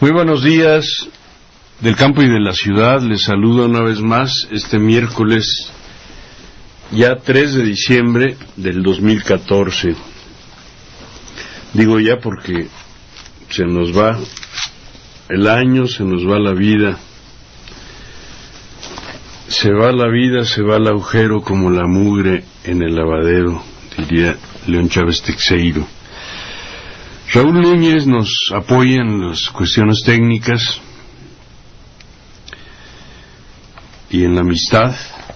Muy buenos días del campo y de la ciudad. Les saludo una vez más este miércoles, ya 3 de diciembre del 2014. Digo ya porque se nos va el año, se nos va la vida. Se va la vida, se va el agujero como la mugre en el lavadero, diría León Chávez Teixeiro. Raúl Núñez nos apoya en las cuestiones técnicas y en la amistad.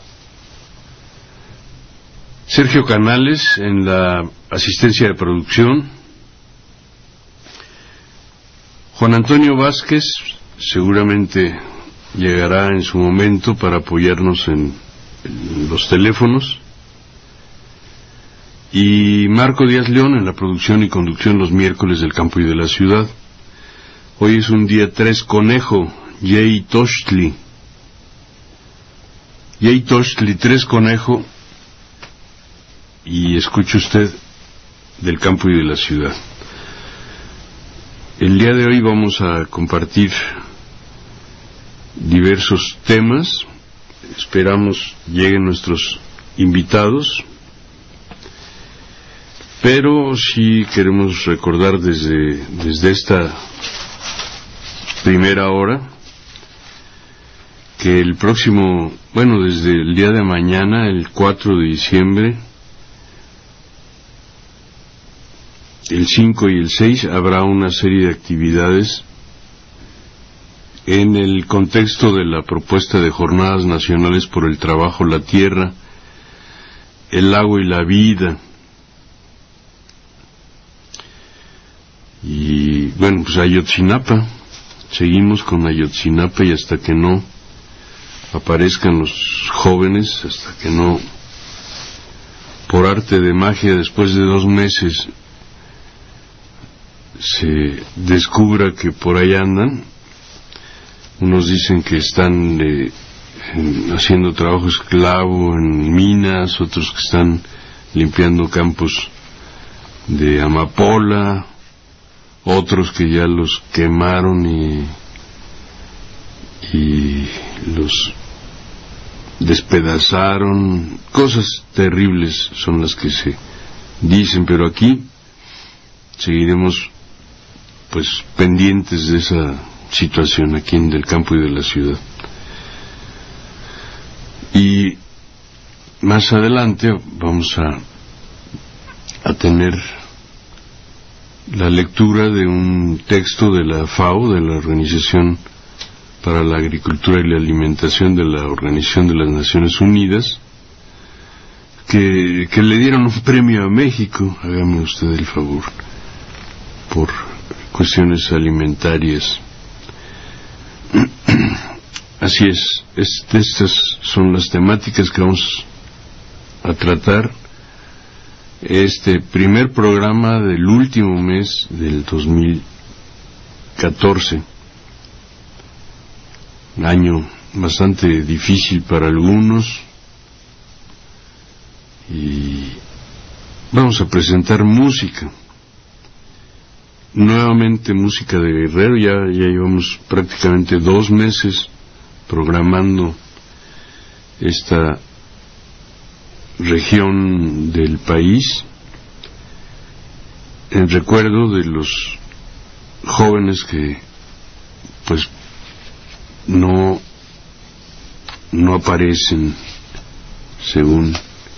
Sergio Canales en la asistencia de producción. Juan Antonio Vázquez seguramente llegará en su momento para apoyarnos en los teléfonos. Y Marco Díaz León en la producción y conducción los miércoles del campo y de la ciudad. Hoy es un día 3 conejo, Yey Tochtli. Yey Tochtli, 3 conejo, y escuche usted del campo y de la ciudad. El día de hoy vamos a compartir diversos temas. Esperamos lleguen nuestros invitados. Pero sí queremos recordar desde esta primera hora que el próximo, desde el día de mañana, el 4 de diciembre, el 5 y el 6, habrá una serie de actividades en el contexto de la propuesta de Jornadas Nacionales por el Trabajo, la Tierra, el Agua y la Vida. Y pues Ayotzinapa, seguimos con Ayotzinapa, y hasta que no aparezcan los jóvenes, hasta que no, por arte de magia, después de 2 meses, se descubra que por ahí andan. Unos dicen que están haciendo trabajo esclavo en minas, otros que están limpiando campos de amapola, otros que ya los quemaron y los despedazaron. Cosas terribles son las que se dicen, pero aquí seguiremos pendientes de esa situación aquí en del campo y de la ciudad. Y más adelante vamos a tener la lectura de un texto de la FAO, de la Organización para la Agricultura y la Alimentación de la Organización de las Naciones Unidas, que le dieron un premio a México, hágame usted el favor, por cuestiones alimentarias. Así es, estas son las temáticas que vamos a tratar. Este primer programa del último mes del 2014, un año bastante difícil para algunos, y vamos a presentar música, nuevamente música de Guerrero. Ya llevamos prácticamente 2 meses programando esta región del país en recuerdo de los jóvenes que no aparecen, según,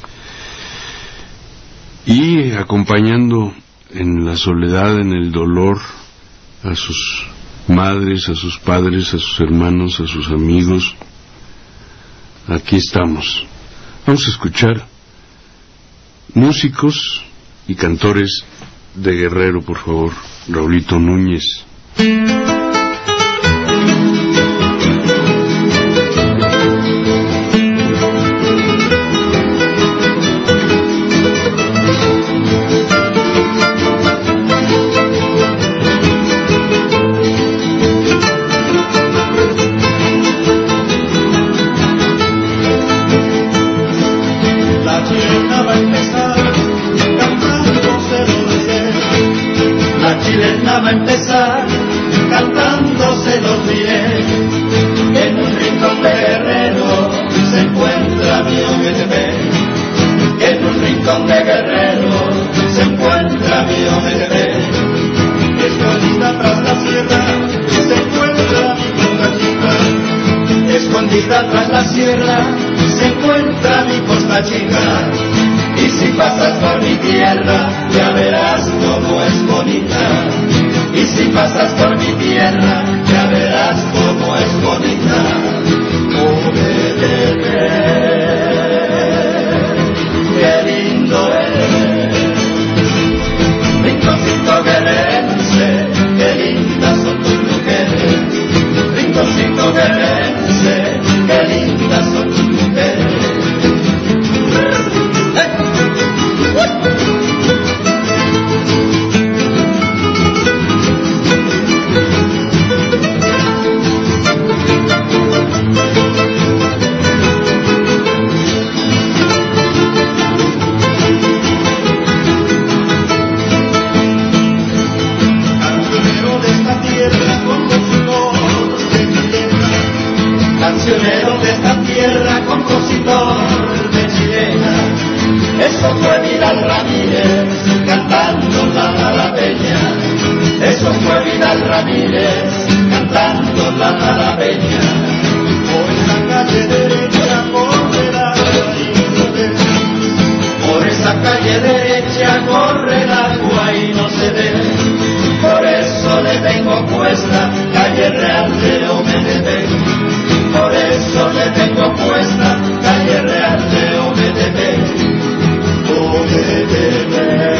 y acompañando en la soledad, en el dolor, a sus madres, a sus padres, a sus hermanos, a sus amigos. Aquí estamos. Vamos a escuchar músicos y cantores de Guerrero, por favor. Raulito Núñez. Va a empezar de Guerrero se encuentra mi OMTV. Escondida tras la sierra se encuentra mi Costa Chica. Escondida tras la sierra se encuentra mi Costa Chica. Y si pasas por mi tierra ya verás cómo es bonita. Y si pasas por mi tierra ya verás cómo es bonita. OMTV, qué lindo es. Rinconcito guerrerense, qué lindas son tus mujeres. Rinconcito guerrerense, qué lindas son tus mujeres. Cancionero de esta tierra, compositor de chilena. Eso fue Vidal Ramírez cantando la malapeña. Eso fue Vidal Ramírez cantando la malapeña. Por esa calle derecha corre la por esa calle derecha corre el agua y no se ve. Por eso le tengo puesta calle Real de OMTV. Por eso le tengo puesta calle Real de OMTV. OMTV,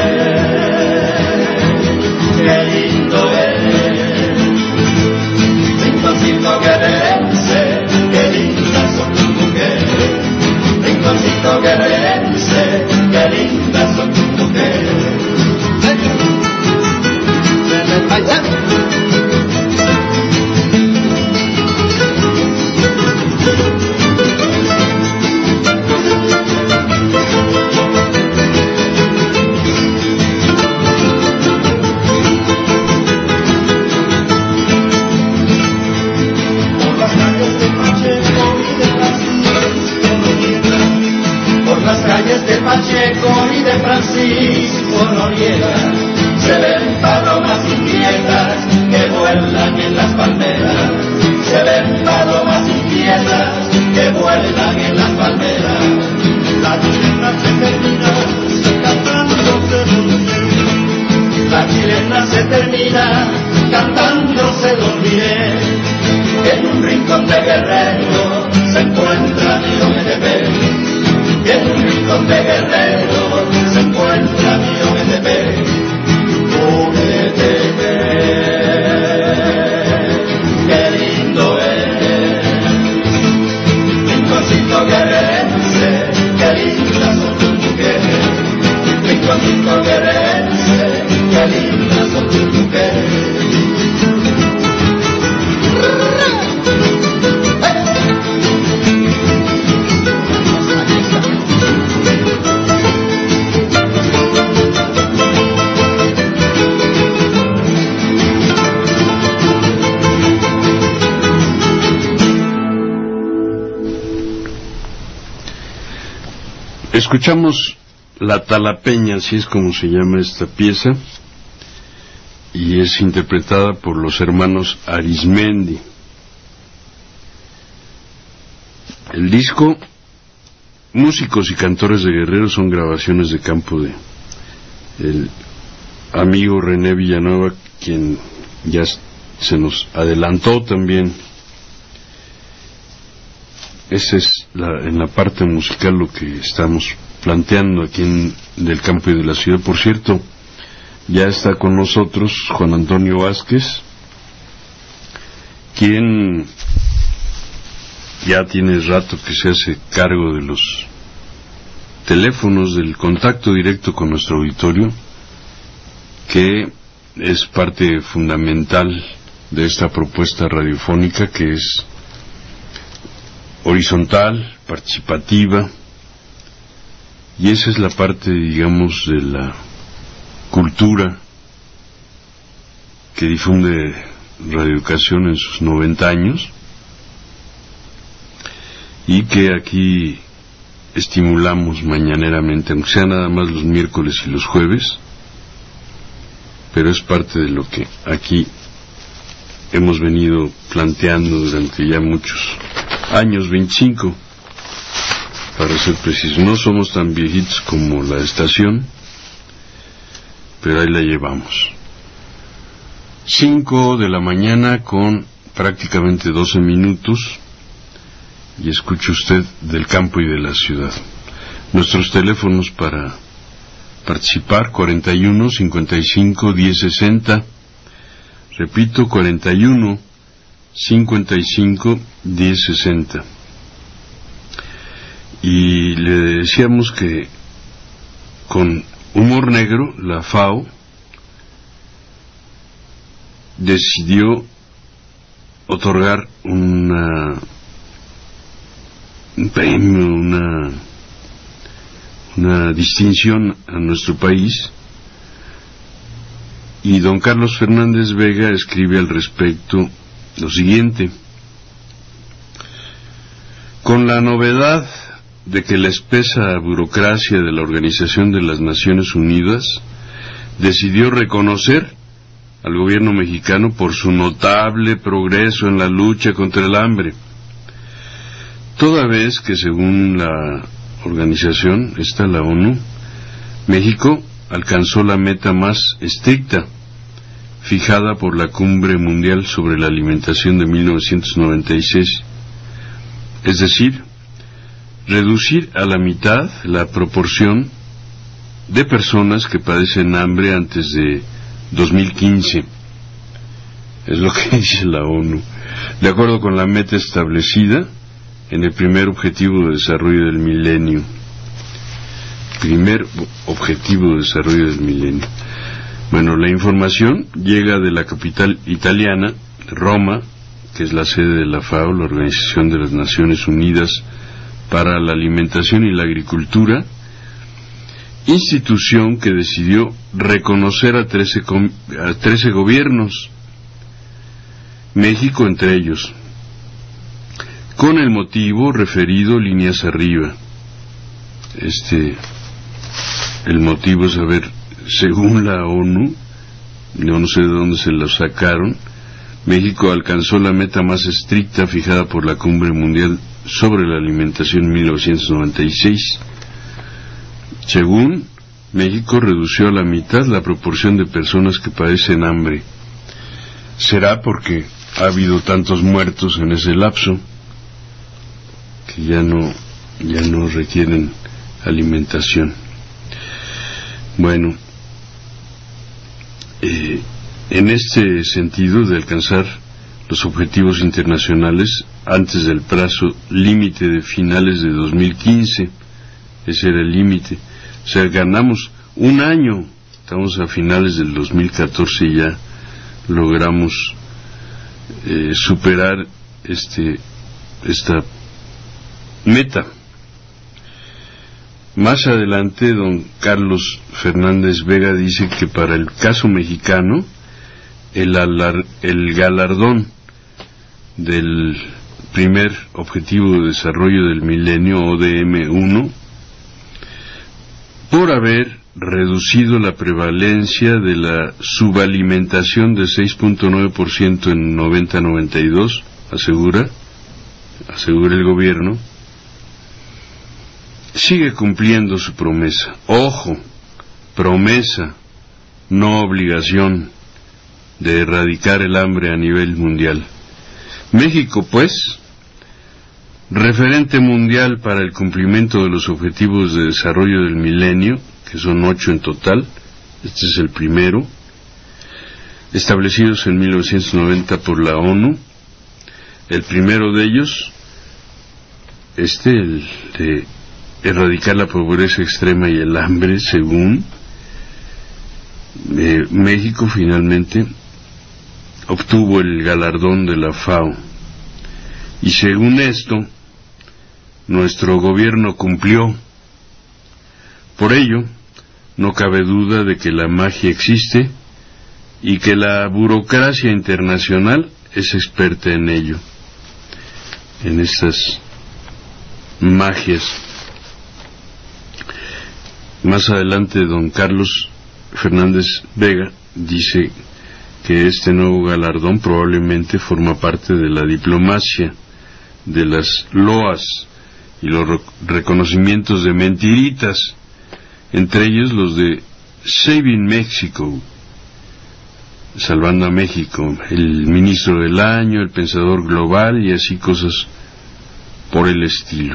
qué lindo es. Rinconcito guerrerense, qué lindas son tus mujeres. Rinconcito guerrerense, qué lindas son tus mujeres. De Pacheco y de Francisco Noriega se ven palomas inquietas que vuelan en las palmeras. Se ven palomas inquietas que vuelan en las palmeras. La chilena se termina cantándose dormiré. La chilena se termina cantándose dormiré. En un rincón de Guerrero se encuentra mi OMTV. En un rincón de Guerrero se encuentra mi OMTV. OMTV, qué lindo es. Rinconcito guerrerense, qué lindas son tus mujeres. Rinconcito guerrerense, qué lindas son tus mujeres. Escuchamos La Talapeña, así es como se llama esta pieza, y es interpretada por los hermanos Arizmendi. El disco Músicos y Cantores de Guerrero son grabaciones de campo de el amigo René Villanueva, quien ya se nos adelantó también. Esa es en la parte musical lo que estamos planteando aquí del campo y de la ciudad. Por cierto, ya está con nosotros Juan Antonio Vázquez, quien ya tiene rato que se hace cargo de los teléfonos, del contacto directo con nuestro auditorio, que es parte fundamental de esta propuesta radiofónica, que es horizontal, participativa, y esa es la parte, digamos, de la cultura que difunde Radio Educación en sus 90 años, y que aquí estimulamos mañaneramente, aunque sea nada más los miércoles y los jueves, pero es parte de lo que aquí hemos venido planteando durante ya muchos años, 25 para ser precisos. No somos tan viejitos como la estación, pero ahí la llevamos. 5 de la mañana con prácticamente 12 minutos, y escuche usted del campo y de la ciudad. Nuestros teléfonos para participar: 41 55 10 60, repito, 41 55 10 60. Y le decíamos que con humor negro la FAO decidió otorgar un premio, una distinción a nuestro país, y don Carlos Fernández Vega escribe al respecto lo siguiente: con la novedad de que la espesa burocracia de la Organización de las Naciones Unidas decidió reconocer al gobierno mexicano por su notable progreso en la lucha contra el hambre, toda vez que, según la organización, la ONU, México alcanzó la meta más estricta fijada por la Cumbre Mundial sobre la Alimentación de 1996, es decir, reducir a la mitad la proporción de personas que padecen hambre antes de 2015. Es lo que dice la ONU, de acuerdo con la meta establecida en el primer objetivo de desarrollo del milenio. Primer objetivo de desarrollo del milenio. Bueno, la información llega de la capital italiana, Roma, que es la sede de la FAO, la Organización de las Naciones Unidas para la Alimentación y la Agricultura, institución que decidió reconocer a 13 gobiernos, México entre ellos, con el motivo referido líneas arriba. El motivo es, según la ONU, yo no sé de dónde se lo sacaron, México alcanzó la meta más estricta fijada por la Cumbre Mundial sobre la Alimentación en 1996. Según México, redució a la mitad la proporción de personas que padecen hambre. ¿Será porque ha habido tantos muertos en ese lapso que ya no requieren alimentación? Bueno, en este sentido de alcanzar los objetivos internacionales antes del plazo límite de finales de 2015, ese era el límite, o sea, ganamos un año, estamos a finales del 2014 y ya logramos superar esta meta. Más adelante, don Carlos Fernández Vega dice que para el caso mexicano, el galardón del primer objetivo de desarrollo del milenio, ODM-1, por haber reducido la prevalencia de la subalimentación de 6.9% en 90-92, asegura el gobierno, sigue cumpliendo su promesa. Ojo, promesa, no obligación, de erradicar el hambre a nivel mundial. México, pues, referente mundial para el cumplimiento de los objetivos de desarrollo del milenio, que son 8 en total, este es el primero, establecidos en 1990 por la ONU. El primero de ellos, el de erradicar la pobreza extrema y el hambre, según México finalmente obtuvo el galardón de la FAO, y según esto nuestro gobierno cumplió. Por ello no cabe duda de que la magia existe y que la burocracia internacional es experta en ello, en estas magias Más adelante, don Carlos Fernández Vega dice que este nuevo galardón probablemente forma parte de la diplomacia, de las loas y los reconocimientos de mentiritas, entre ellos los de Saving Mexico, salvando a México, el ministro del año, el pensador global y así cosas por el estilo.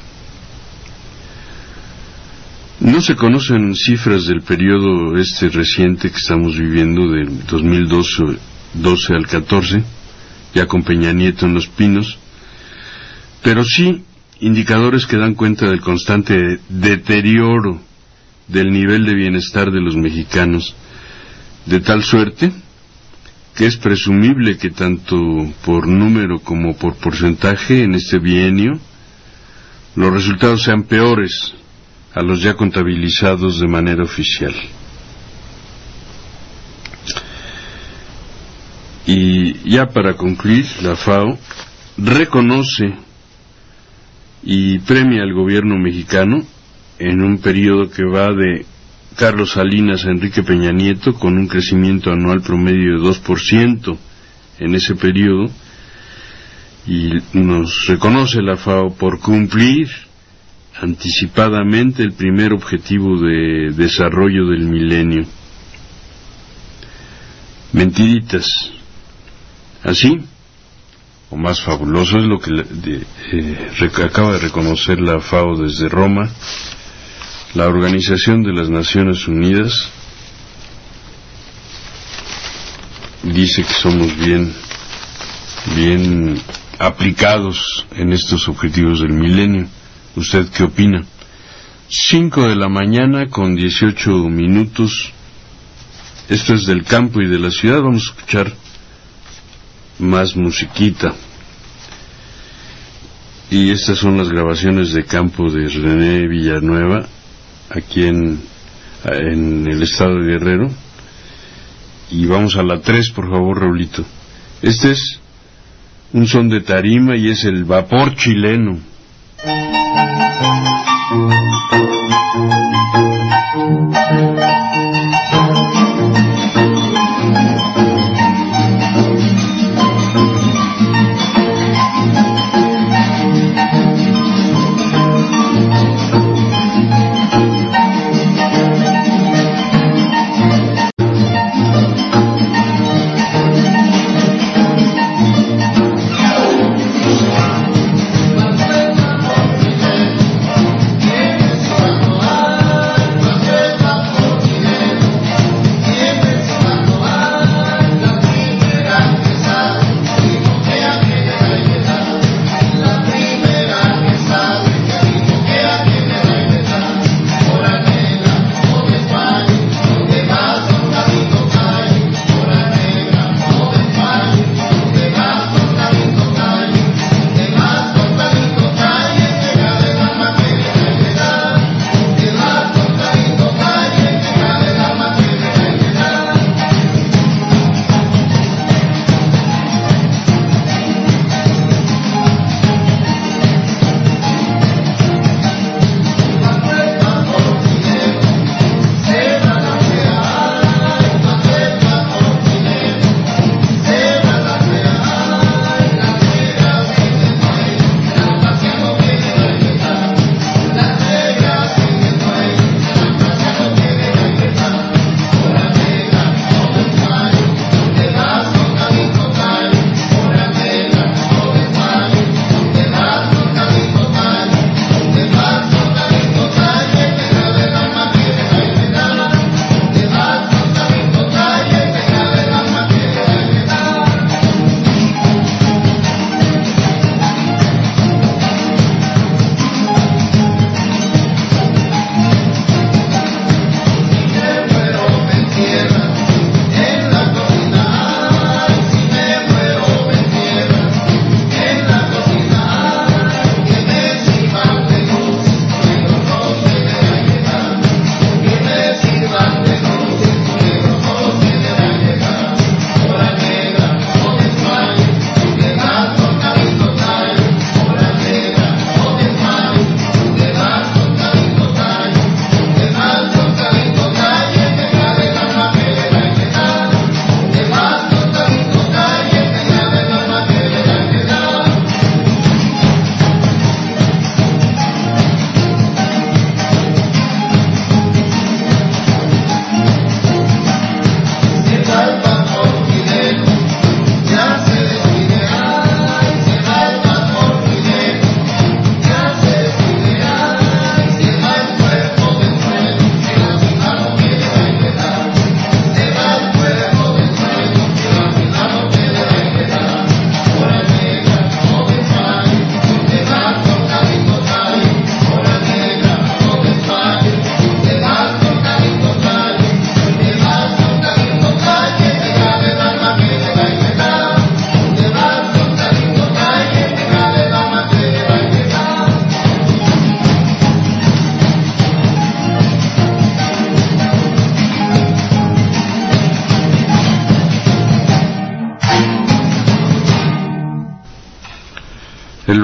No se conocen cifras del periodo reciente que estamos viviendo, del 2012 al 14, ya con Peña Nieto en los pinos, pero sí indicadores que dan cuenta del constante deterioro del nivel de bienestar de los mexicanos, de tal suerte que es presumible que tanto por número como por porcentaje en este bienio los resultados sean peores a los ya contabilizados de manera oficial. Y ya para concluir, la FAO reconoce y premia al gobierno mexicano en un periodo que va de Carlos Salinas a Enrique Peña Nieto, con un crecimiento anual promedio de 2% en ese periodo, y nos reconoce la FAO por cumplir anticipadamente el primer objetivo de desarrollo del milenio. Mentiritas. Así, o más fabuloso, es lo que acaba de reconocer la FAO desde Roma, la Organización de las Naciones Unidas. Dice que somos bien aplicados en estos objetivos del milenio. ¿Usted qué opina? 5 de la mañana con 18 minutos. Esto es del campo y de la ciudad. Vamos a escuchar más musiquita. Y estas son las grabaciones de campo de René Villanueva, aquí en el estado de Guerrero. Y vamos a la 3, por favor, Raulito. Este es un son de tarima y es el vapor chileno.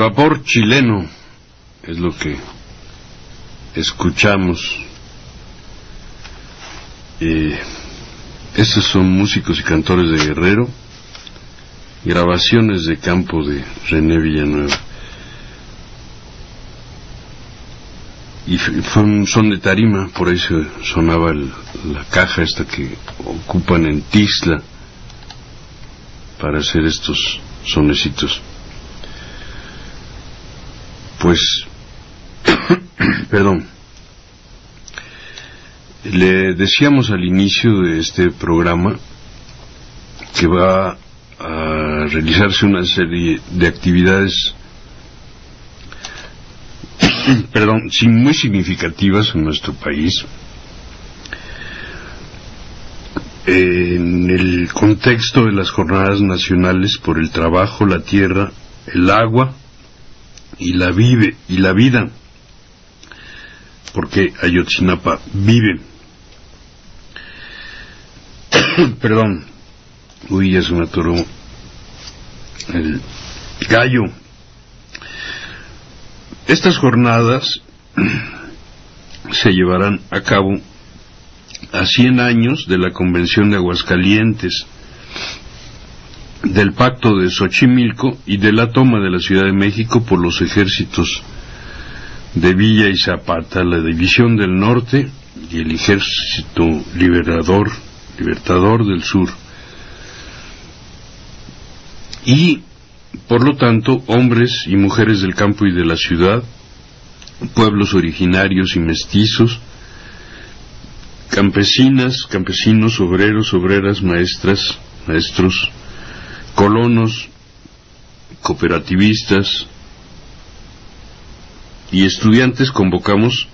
Vapor chileno es lo que escuchamos. Estos son músicos y cantores de Guerrero, grabaciones de campo de René Villanueva. Y son de tarima, por ahí se sonaba la caja esta que ocupan en Tixla para hacer estos sonecitos. Pues, perdón, le decíamos al inicio de este programa que va a realizarse una serie de actividades muy significativas en nuestro país, en el contexto de las jornadas nacionales por el trabajo, la tierra, el agua y la vida, porque Ayotzinapa vive. Perdón, ya se me atoró el gallo. Estas jornadas se llevarán a cabo a 100 años de la Convención de Aguascalientes, del Pacto de Xochimilco y de la toma de la Ciudad de México por los ejércitos de Villa y Zapata, la División del Norte y el Ejército Libertador del Sur. Y por lo tanto, hombres y mujeres del campo y de la ciudad, pueblos originarios y mestizos, campesinas, campesinos, obreros, obreras, maestras, maestros, colonos, cooperativistas y estudiantes convocamos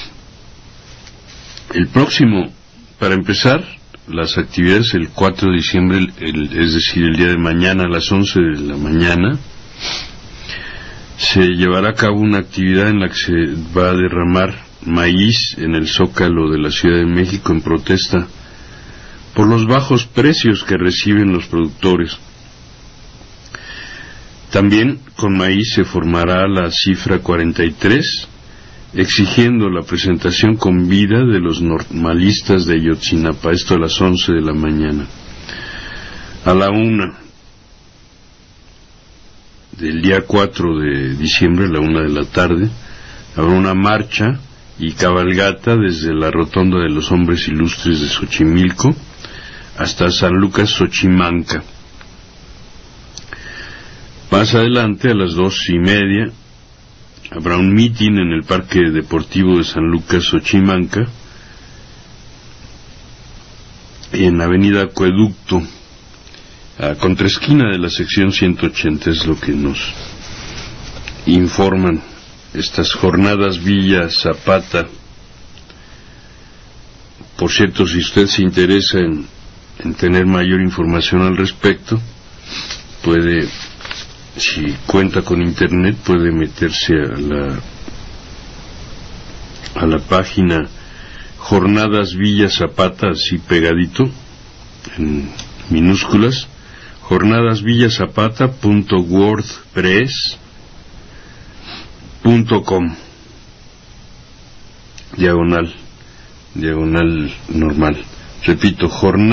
el próximo, para empezar, las actividades el 4 de diciembre, es decir, el día de mañana a las 11 de la mañana, se llevará a cabo una actividad en la que se va a derramar maíz en el Zócalo de la Ciudad de México en protesta por los bajos precios que reciben los productores. También con maíz se formará la cifra 43, exigiendo la presentación con vida de los normalistas de Ayotzinapa, esto a las 11 de la mañana. A la 1 del día 4 de diciembre, a la 1 de la tarde, habrá una marcha y cabalgata desde la Rotonda de los Hombres Ilustres de Xochimilco hasta San Lucas Xochimanca. Más adelante, a las 2:30, habrá un mitin en el Parque Deportivo de San Lucas Xochimanca, en Avenida Acueducto, a contraesquina de la sección 180, es lo que nos informan estas jornadas Villa Zapata. Por cierto, si usted se interesa en tener mayor información al respecto, puede, si cuenta con internet, puede meterse a la página Jornadas Villa Zapata, así pegadito, en minúsculas, jornadasvillazapata.wordpress.com, diagonal normal. Repito,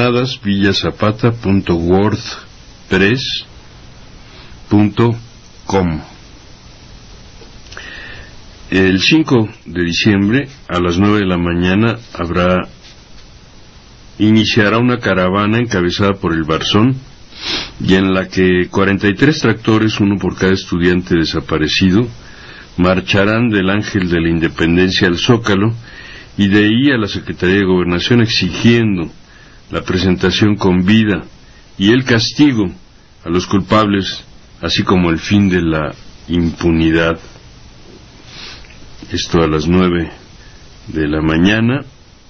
jornadasvillazapata.wordpress.com. El 5 de diciembre a las 9 de la mañana iniciará una caravana encabezada por el Barzón, y en la que 43 tractores, uno por cada estudiante desaparecido, marcharán del Ángel de la Independencia al Zócalo y de ahí a la Secretaría de Gobernación, exigiendo la presentación con vida y el castigo a los culpables, así como el fin de la impunidad. Esto a las 9 de la mañana.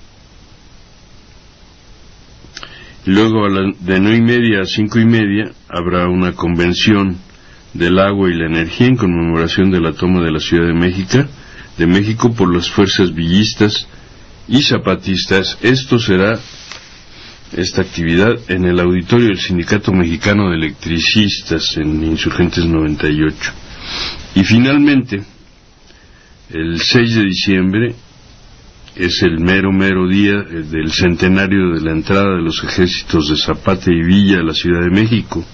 Luego de 9:30 a 5:30 habrá una convención del agua y la energía en conmemoración de la toma de la Ciudad de México por las fuerzas villistas y zapatistas. Esta actividad en el auditorio del Sindicato Mexicano de Electricistas en Insurgentes 98. Y finalmente, el 6 de diciembre es el mero día del centenario de la entrada de los ejércitos de Zapata y Villa a la Ciudad de México.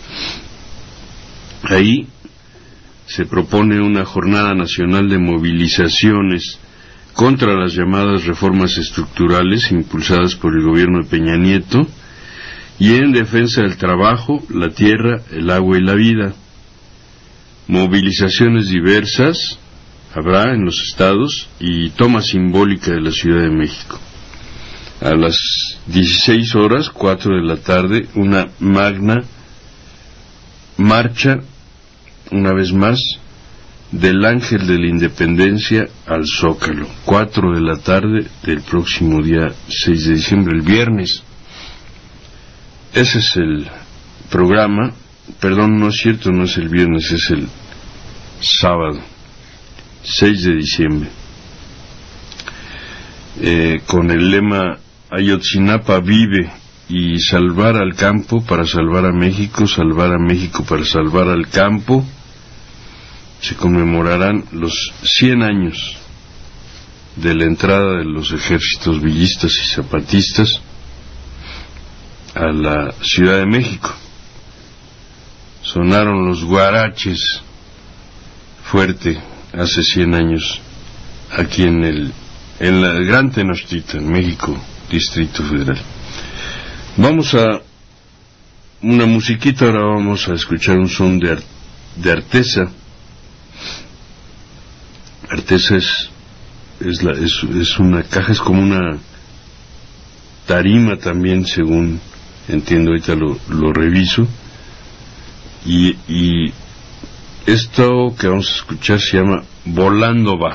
Ahí se propone una jornada nacional de movilizaciones contra las llamadas reformas estructurales impulsadas por el gobierno de Peña Nieto y en defensa del trabajo, la tierra, el agua y la vida. Movilizaciones diversas habrá en los estados y toma simbólica de la Ciudad de México. A las 16 horas, 4 de la tarde, una magna marcha, una vez más, del Ángel de la Independencia al Zócalo, 4 de la tarde del próximo día 6 de diciembre, el viernes. Ese es el programa, perdón, no es cierto, no es el viernes, es el sábado, 6 de diciembre, con el lema Ayotzinapa vive y salvar al campo para salvar a México para salvar al campo. Se conmemorarán los 100 años de la entrada de los ejércitos villistas y zapatistas a la Ciudad de México. Sonaron los guaraches fuerte hace 100 años aquí en la Gran Tenochtitlan, en México, Distrito Federal. Vamos a una musiquita, ahora vamos a escuchar un son de Artesa. Artesa es una caja, es como una tarima también, según entiendo, ahorita lo reviso, y esto que vamos a escuchar se llama Volando va.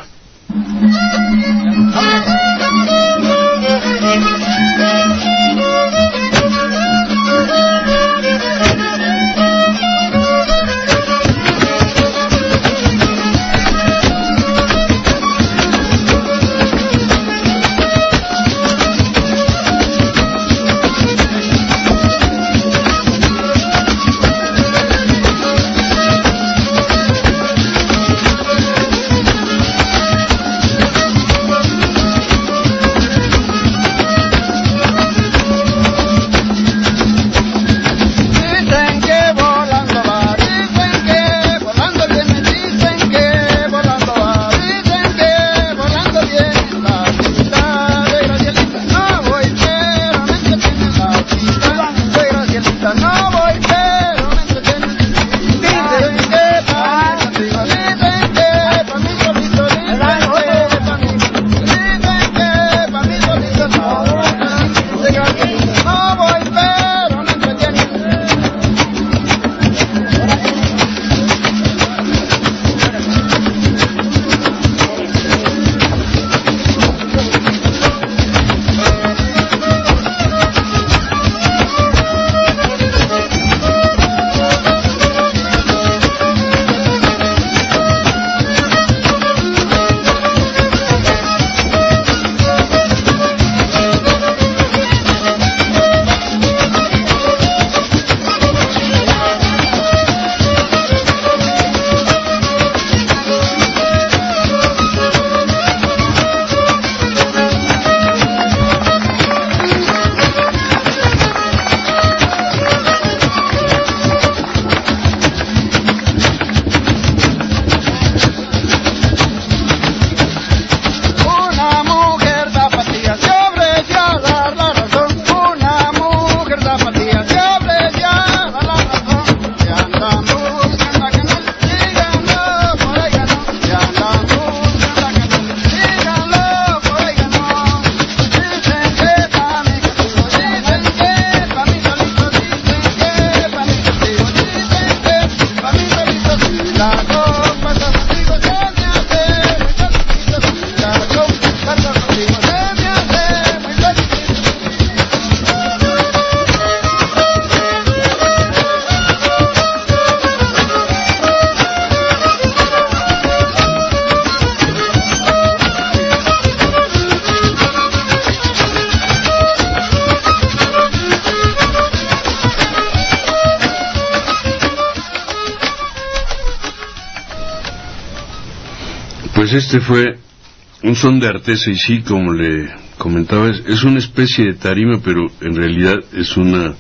Pues este fue un son de Artesa, y sí, como le comentaba, es una especie de tarima, pero en realidad es un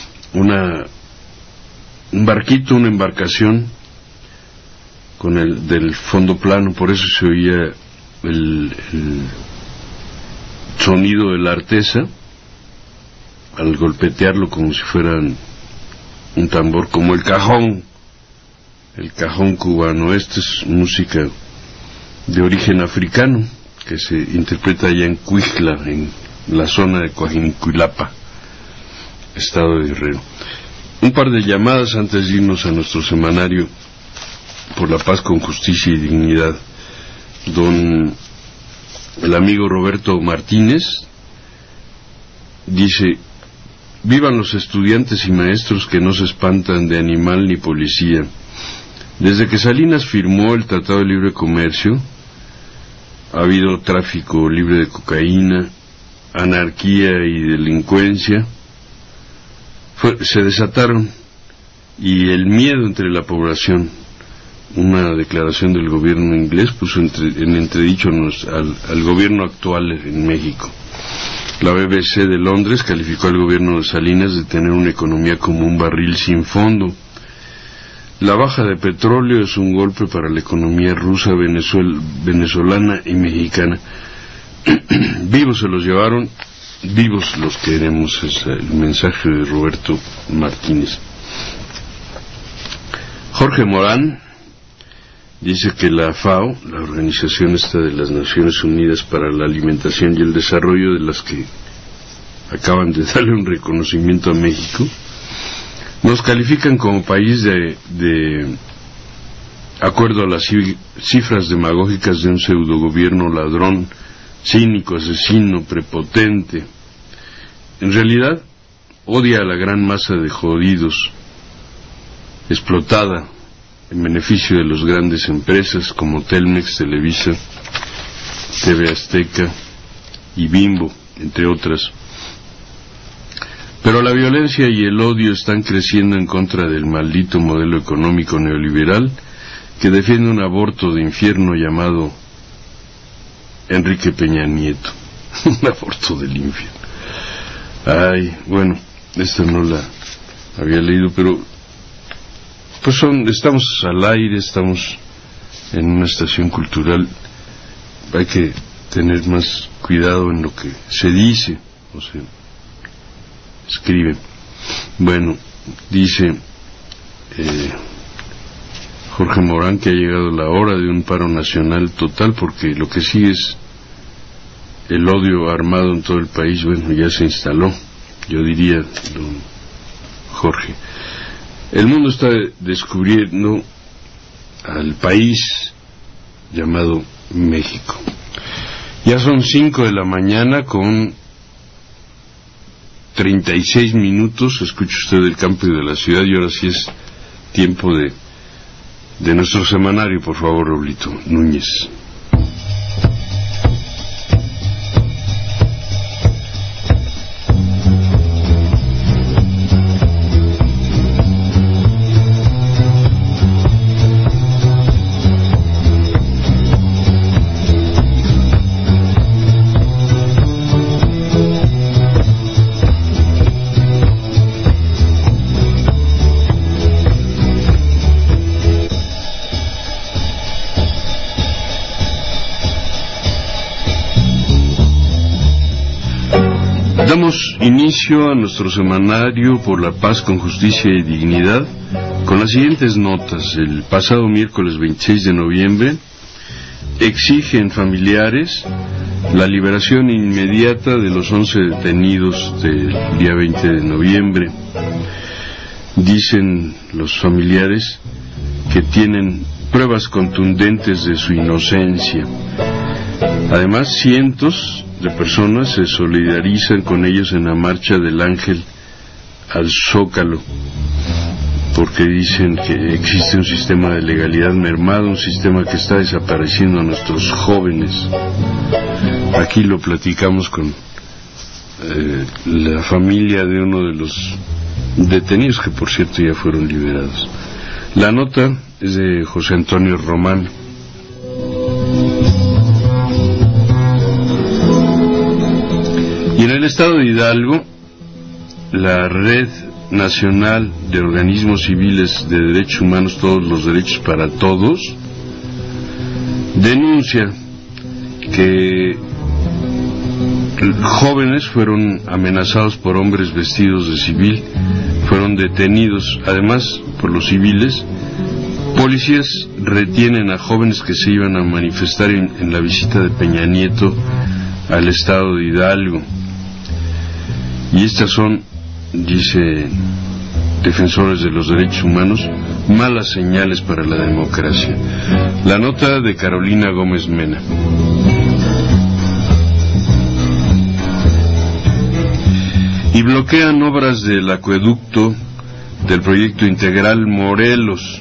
barquito, una embarcación con el del fondo plano, por eso se oía el sonido de la Artesa al golpetearlo como si fuera un tambor, como el cajón cubano. Esta es música de origen africano que se interpreta allá en Cuixla, en la zona de Coajimalpa, estado de Guerrero. Un par de llamadas antes de irnos a nuestro semanario por la paz con justicia y dignidad. El amigo Roberto Martínez dice: vivan los estudiantes y maestros que no se espantan de animal ni policía. Desde que Salinas firmó el Tratado de Libre Comercio, ha habido tráfico libre de cocaína, anarquía y delincuencia. Se desataron, y el miedo entre la población. Una declaración del gobierno inglés puso en entredicho al gobierno actual en México. La BBC de Londres calificó al gobierno de Salinas de tener una economía como un barril sin fondo. La baja de petróleo es un golpe para la economía rusa, venezolana y mexicana. Vivos se los llevaron, vivos los queremos, es el mensaje de Roberto Martínez. Jorge Morán dice que la FAO, la Organización de las Naciones Unidas para la Alimentación y el Desarrollo, de las que acaban de darle un reconocimiento a México, nos califican como país de acuerdo a las cifras demagógicas de un pseudogobierno ladrón, cínico, asesino, prepotente. En realidad, odia a la gran masa de jodidos, explotada en beneficio de las grandes empresas como Telmex, Televisa, TV Azteca y Bimbo, entre otras. Pero la violencia y el odio están creciendo en contra del maldito modelo económico neoliberal que defiende un aborto de infierno llamado Enrique Peña Nieto. Un aborto del infierno. Ay, bueno, esta no la había leído, pero pues estamos al aire, estamos en una estación cultural, hay que tener más cuidado en lo que se dice o se escribe. Bueno, dice Jorge Morán que ha llegado la hora de un paro nacional total, porque lo que sigue es el odio armado en todo el país. Bueno, ya se instaló, yo diría, don Jorge. El mundo está descubriendo al país llamado México. Ya son 5 de la mañana con 36 minutos. Escucha usted el campo y de la ciudad, y ahora sí es tiempo de nuestro semanario, por favor, Raulito Núñez. Damos inicio a nuestro semanario por la paz con justicia y dignidad con las siguientes notas. El pasado miércoles 26 de noviembre exigen familiares la liberación inmediata de los 11 detenidos del día 20 de noviembre. Dicen los familiares que tienen pruebas contundentes de su inocencia. Además, cientos de personas se solidarizan con ellos en la marcha del Ángel al Zócalo, porque dicen que existe un sistema de legalidad mermado, un sistema que está desapareciendo a nuestros jóvenes. Aquí lo platicamos con la familia de uno de los detenidos, que por cierto ya fueron liberados. La nota es de José Antonio Román. estado de Hidalgo, la Red Nacional de Organismos Civiles de Derechos Humanos, Todos los Derechos para Todos, denuncia que jóvenes fueron amenazados por hombres vestidos de civil, fueron detenidos además por los civiles. Policías retienen a jóvenes que se iban a manifestar en la visita de Peña Nieto al estado de Hidalgo. Y estas son, dice defensores de los derechos humanos, malas señales para la democracia. La nota de Carolina Gómez Mena. Y bloquean obras del acueducto del proyecto integral Morelos.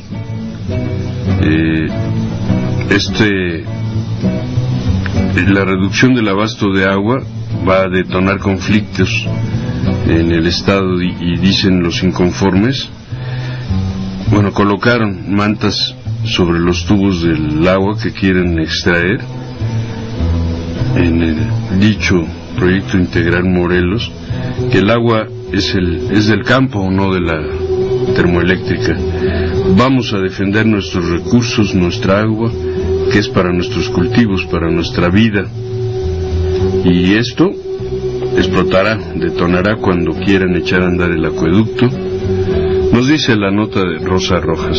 La reducción del abasto de agua va a detonar conflictos en el estado y dicen los inconformes, colocaron mantas sobre los tubos del agua que quieren extraer en el dicho proyecto integral Morelos, que el agua es del campo, no de la termoeléctrica. Vamos a defender nuestros recursos, nuestra agua, que es para nuestros cultivos, para nuestra vida, y esto explotará, detonará cuando quieran echar a andar el acueducto, nos dice la nota de Rosa Rojas.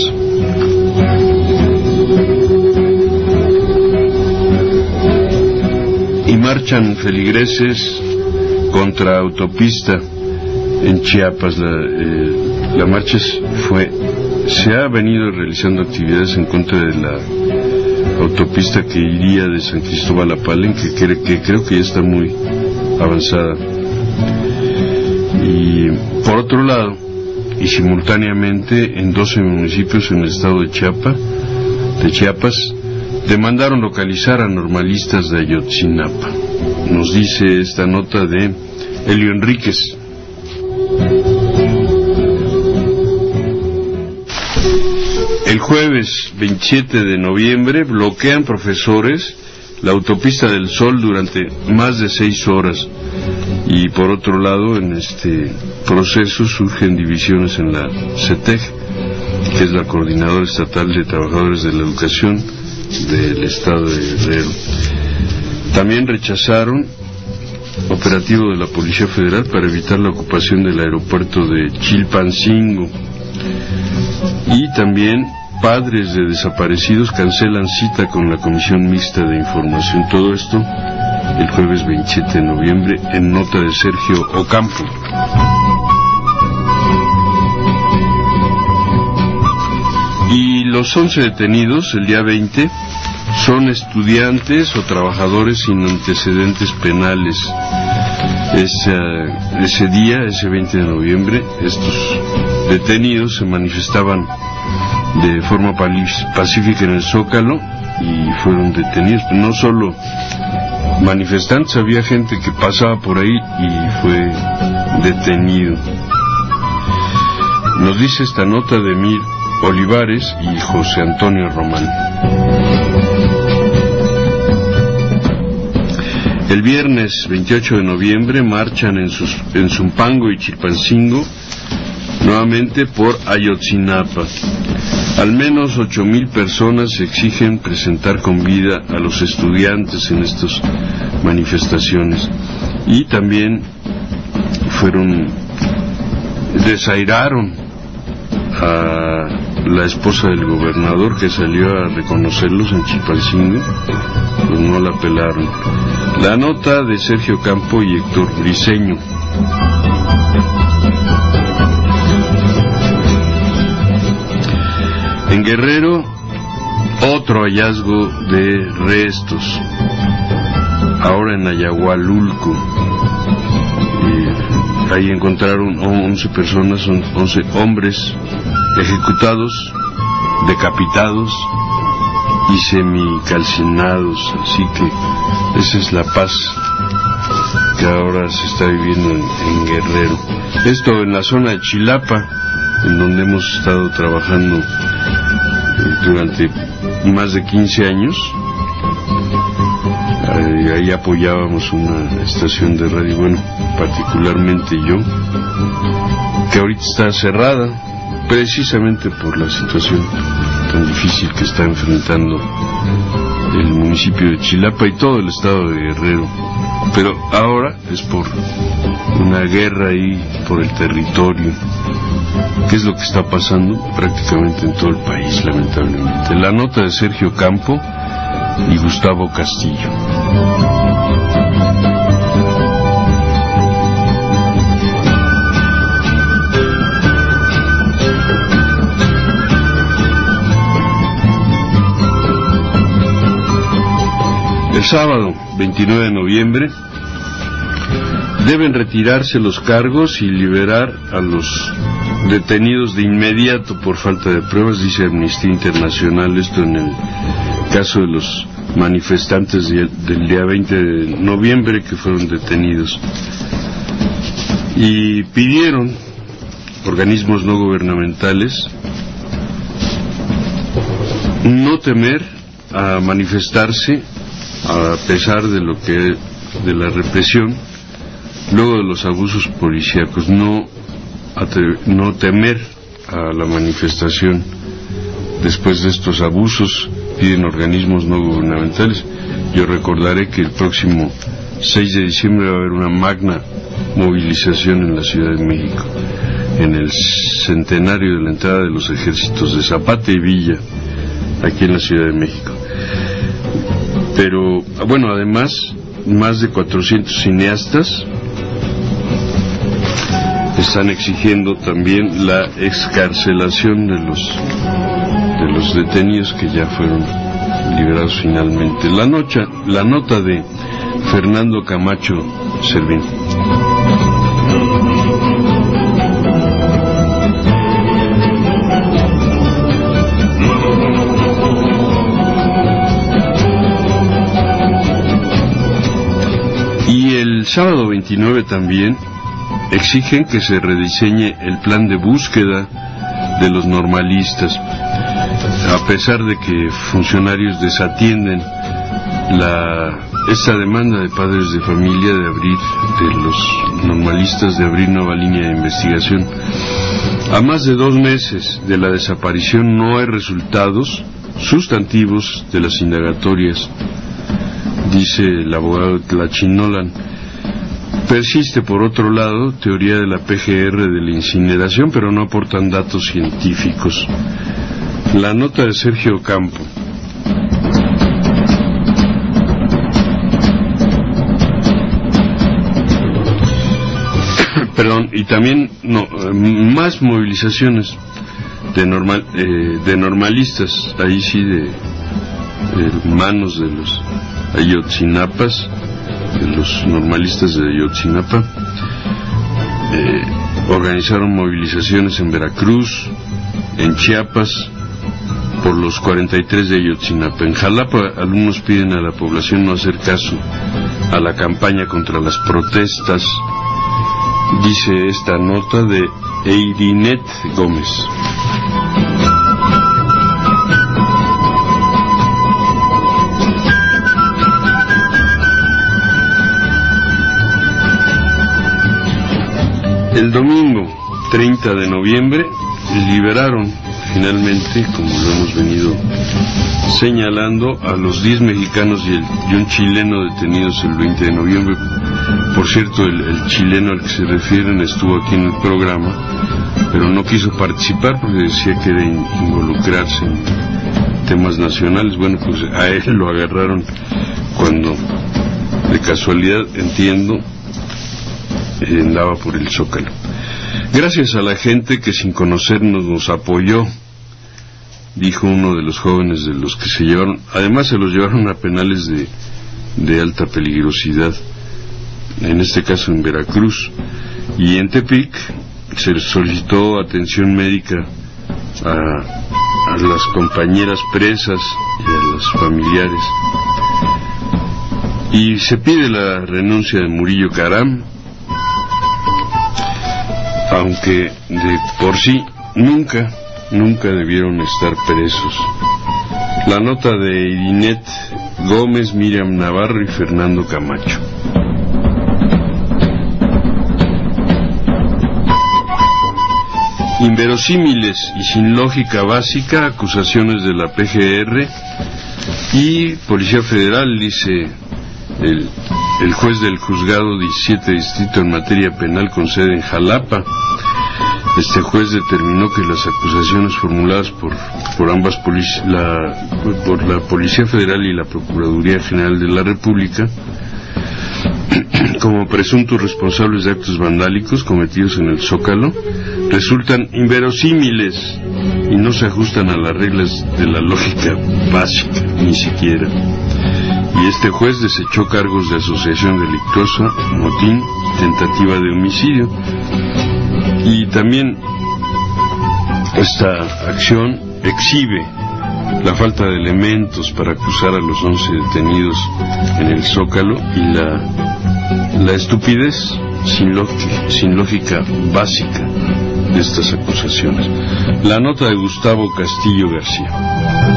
Y marchan feligreses contra autopista en Chiapas. La marcha se ha venido realizando actividades en contra de la autopista que iría de San Cristóbal a Palenque, que creo que ya está muy avanzada. Y por otro lado, y simultáneamente en 12 municipios en el estado de Chiapas, demandaron localizar a normalistas de Ayotzinapa. Nos dice esta nota de Elio Enríquez. El jueves 27 de noviembre bloquean profesores la autopista del Sol durante más de 6 horas. Y por otro lado, en este proceso surgen divisiones en la CETEG, que es la Coordinadora Estatal de Trabajadores de la Educación del Estado de Guerrero. También rechazaron operativo de la Policía Federal para evitar la ocupación del aeropuerto de Chilpancingo. Y también padres de desaparecidos cancelan cita con la Comisión Mixta de Información. Todo esto el jueves 27 de noviembre en nota de Sergio Ocampo. Y los 11 detenidos el día 20 son estudiantes o trabajadores sin antecedentes penales. Ese día, ese 20 de noviembre, estos detenidos se manifestaban de forma pacífica en el Zócalo y fueron detenidos. No solo manifestantes, había gente que pasaba por ahí y fue detenido. Nos dice esta nota de Emir Olivares y José Antonio Román. El viernes 28 de noviembre marchan en Zumpango y Chilpancingo nuevamente por Ayotzinapa. Al menos 8,000 personas exigen presentar con vida a los estudiantes en estas manifestaciones. Y también desairaron a la esposa del gobernador, que salió a reconocerlos en Chilpancingo, pues no la pelaron. La nota de Sergio Campo y Héctor Briceño. En Guerrero, otro hallazgo de restos, ahora en Ayahualulco. Ahí encontraron 11 personas, 11 hombres ejecutados, decapitados y semicalcinados. Así que esa es la paz que ahora se está viviendo en Guerrero. Esto en la zona de Chilapa, en donde hemos estado trabajando durante más de 15 años. ahí apoyábamos una estación de radio, bueno, particularmente yo, que ahorita está cerrada precisamente por la situación tan difícil que está enfrentando el municipio de Chilapa y todo el estado de Guerrero. Pero ahora es por una guerra ahí por el territorio, que es lo que está pasando prácticamente en todo el país, lamentablemente. La nota de Sergio Campo y Gustavo Castillo. El sábado 29 de noviembre deben retirarse los cargos y liberar a los detenidos de inmediato por falta de pruebas, dice Amnistía Internacional. Esto en el caso de los manifestantes del día 20 de noviembre que fueron detenidos. Y pidieron organismos no gubernamentales no temer a manifestarse a pesar de la represión, luego de los abusos policíacos, no temer a la manifestación después de estos abusos. Piden organismos no gubernamentales. Yo recordaré que el próximo 6 de diciembre va a haber una magna movilización en la Ciudad de México, en el centenario de la entrada de los ejércitos de Zapata y Villa, aquí en la Ciudad de México. Pero, bueno, además, más de 400 cineastas están exigiendo también la excarcelación de los detenidos que ya fueron liberados finalmente. La nota de Fernando Camacho Servín. El sábado 29 también exigen que se rediseñe el plan de búsqueda de los normalistas, a pesar de que funcionarios desatienden esta demanda de padres de familia de los normalistas de abrir nueva línea de investigación. A más de 2 meses de la desaparición no hay resultados sustantivos de las indagatorias, dice el abogado Tlachinolan. Persiste, por otro lado, teoría de la PGR de la incineración, pero no aportan datos científicos. La nota de Sergio Campo. Perdón, y también más movilizaciones de normalistas, ahí sí de manos de los Ayotzinapas, de los normalistas de Ayotzinapa. Organizaron movilizaciones en Veracruz, en Chiapas, por los 43 de Ayotzinapa. En Jalapa, algunos piden a la población no hacer caso a la campaña contra las protestas, dice esta nota de Eirinet Gómez. El domingo 30 de noviembre liberaron finalmente, como lo hemos venido señalando, a los 10 mexicanos y un chileno detenidos el 20 de noviembre. Por cierto, el chileno al que se refieren estuvo aquí en el programa, pero no quiso participar porque decía que era involucrarse en temas nacionales. Bueno, pues a él lo agarraron cuando, de casualidad, entiendo, andaba por el Zócalo. Gracias a la gente que sin conocernos nos apoyó, dijo uno de los jóvenes de los que se llevaron. Además se los llevaron a penales de alta peligrosidad, en este caso en Veracruz. Y en Tepic se solicitó atención médica a las compañeras presas y a los familiares. Y se pide la renuncia de Murillo Caram, aunque de por sí nunca debieron estar presos. La nota de Irinet Gómez, Miriam Navarro y Fernando Camacho. Inverosímiles y sin lógica básica, acusaciones de la PGR y Policía Federal, dice el juez del juzgado 17 distrito en materia penal con sede en Jalapa. Este juez determinó que las acusaciones formuladas por ambas por la Policía Federal y la Procuraduría General de la República como presuntos responsables de actos vandálicos cometidos en el Zócalo resultan inverosímiles y no se ajustan a las reglas de la lógica básica, ni siquiera. Y este juez desechó cargos de asociación delictuosa, motín, tentativa de homicidio. Y también esta acción exhibe la falta de elementos para acusar a los 11 detenidos en el Zócalo y la estupidez sin lógica básica de estas acusaciones. La nota de Gustavo Castillo García.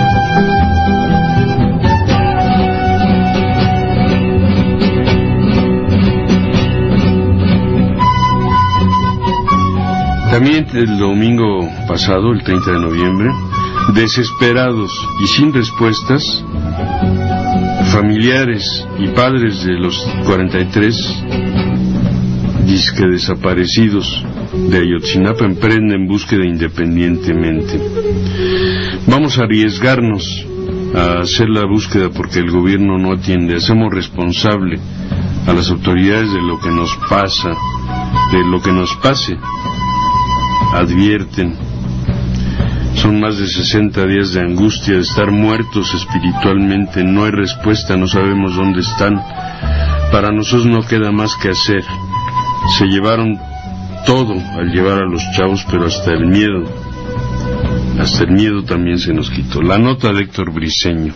También el domingo pasado, el 30 de noviembre, desesperados y sin respuestas, familiares y padres de los 43 disque desaparecidos de Ayotzinapa emprenden búsqueda independientemente. Vamos a arriesgarnos a hacer la búsqueda porque el gobierno no atiende. Hacemos responsable a las autoridades de lo que nos pasa, de lo que nos pase. Advierten. Son más de 60 días de angustia, de estar muertos espiritualmente. No hay respuesta, no sabemos dónde están. Para nosotros no queda más que hacer. Se llevaron todo al llevar a los chavos, pero hasta el miedo también se nos quitó. La nota de Héctor Briceño.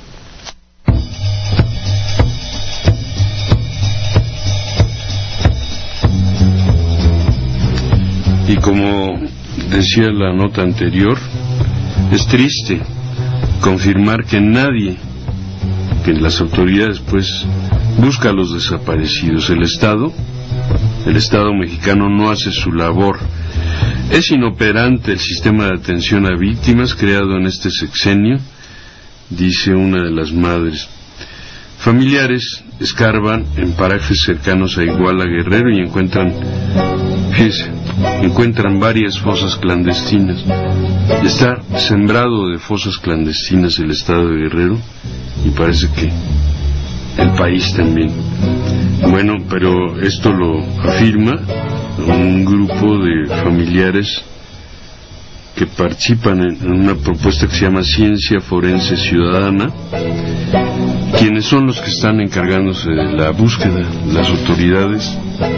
Y como decía la nota anterior, es triste confirmar que nadie, que las autoridades pues busca a los desaparecidos. El Estado mexicano no hace su labor. Es inoperante el sistema de atención a víctimas creado en este sexenio, dice una de las madres. Familiares escarban en parajes cercanos a Iguala, Guerrero, y encuentran varias fosas clandestinas. Está sembrado de fosas clandestinas el estado de Guerrero y parece que el país también. Bueno, pero esto lo afirma un grupo de familiares que participan en una propuesta que se llama Ciencia Forense Ciudadana, quienes son los que están encargándose de la búsqueda. Las autoridades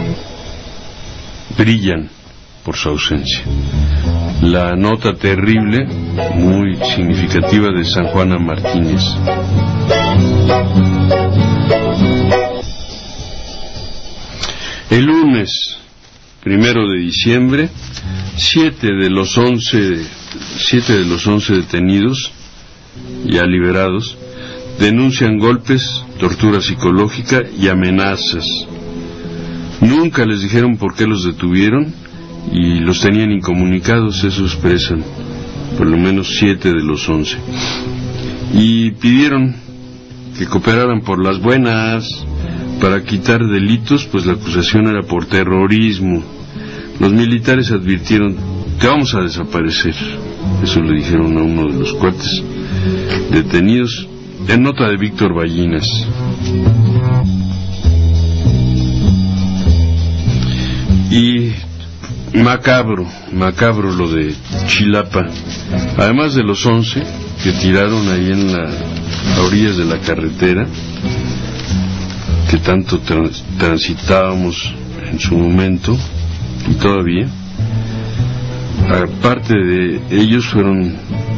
brillan por su ausencia. La nota terrible, muy significativa, de San Juana Martínez. El lunes 1 de diciembre, 7 de los 11 detenidos ya liberados denuncian golpes, tortura psicológica y amenazas. Nunca les dijeron por qué los detuvieron y los tenían incomunicados, eso expresan por lo menos 7 de los 11. Y pidieron que cooperaran por las buenas para quitar delitos, pues la acusación era por terrorismo. Los militares advirtieron: te vamos a desaparecer. Eso le dijeron a uno de los cuates detenidos. En nota de Víctor Ballinas. Y macabro lo de Chilapa. Además de los 11 que tiraron ahí a orillas de la carretera que tanto transitábamos en su momento y todavía, aparte de ellos fueron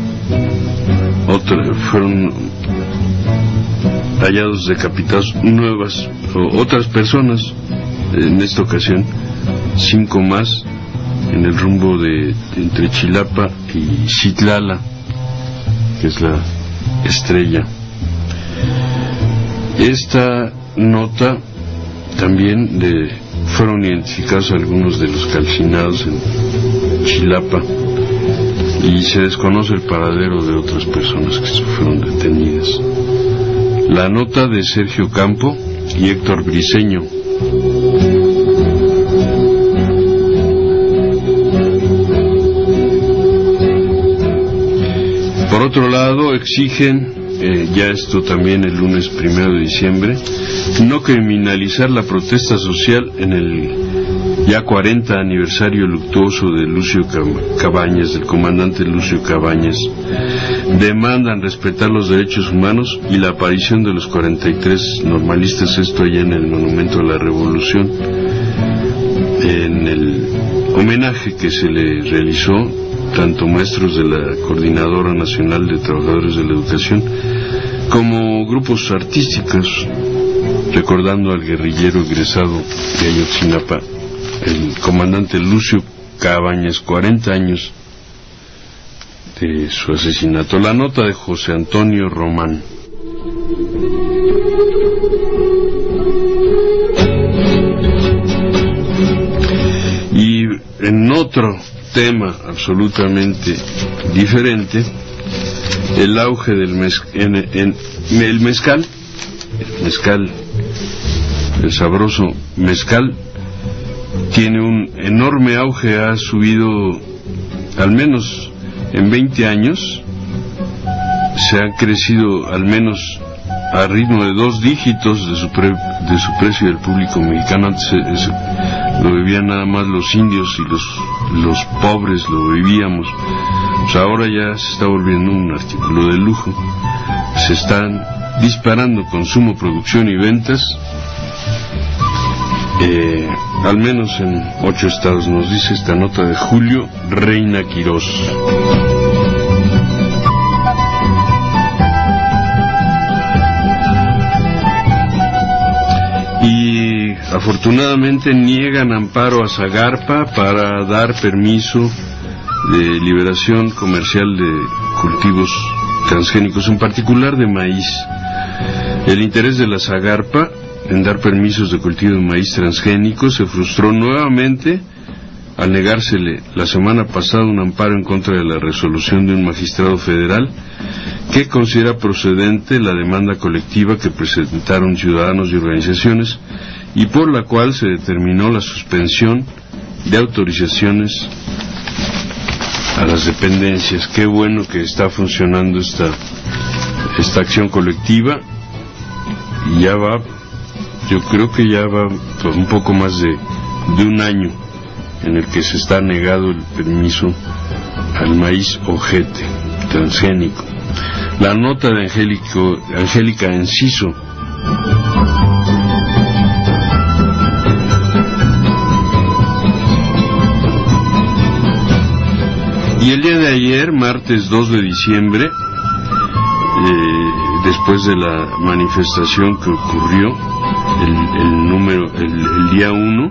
hallados decapitados otras personas. En esta ocasión 5 más en el rumbo entre Chilapa y Citlala, que es la Estrella. Esta nota también fueron identificados algunos de los calcinados en Chilapa y se desconoce el paradero de otras personas que fueron detenidas. La nota de Sergio Campo y Héctor Briceño. Por otro lado, exigen, ya esto también el lunes 1 de diciembre, no criminalizar la protesta social en el ya 40 aniversario luctuoso de Lucio Cabañas, del comandante Lucio Cabañas. Demandan respetar los derechos humanos y la aparición de los 43 normalistas, esto allá en el Monumento a la Revolución, en el homenaje que se le realizó tanto maestros de la Coordinadora Nacional de Trabajadores de la Educación como grupos artísticos, recordando al guerrillero egresado de Ayotzinapa, el comandante Lucio Cabañas, 40 años de su asesinato. La nota de José Antonio Román. Y en otro tema absolutamente diferente, el auge del el mezcal, el sabroso mezcal, tiene un enorme auge, ha subido al menos en 20 años, se ha crecido al menos a ritmo de 2 dígitos de su precio del público mexicano. Antes lo bebían nada más los indios y los pobres lo bebíamos. Pues ahora ya se está volviendo un artículo de lujo. Se están disparando consumo, producción y ventas, al menos en 8 estados, nos dice esta nota de Julio Reina Quirós. Y afortunadamente niegan amparo a Zagarpa para dar permiso de liberación comercial de cultivos transgénicos, en particular de maíz. El interés de la Zagarpa en dar permisos de cultivo de maíz transgénico se frustró nuevamente al negársele la semana pasada un amparo en contra de la resolución de un magistrado federal que considera procedente la demanda colectiva que presentaron ciudadanos y organizaciones y por la cual se determinó la suspensión de autorizaciones a las dependencias. Qué bueno que está funcionando esta acción colectiva, y ya va, yo creo que ya va por un poco más de un año en el que se está negado el permiso al maíz ojete transgénico. La nota de Angélica Enciso. Y el día de ayer, martes 2 de diciembre, después de la manifestación que ocurrió el día 1,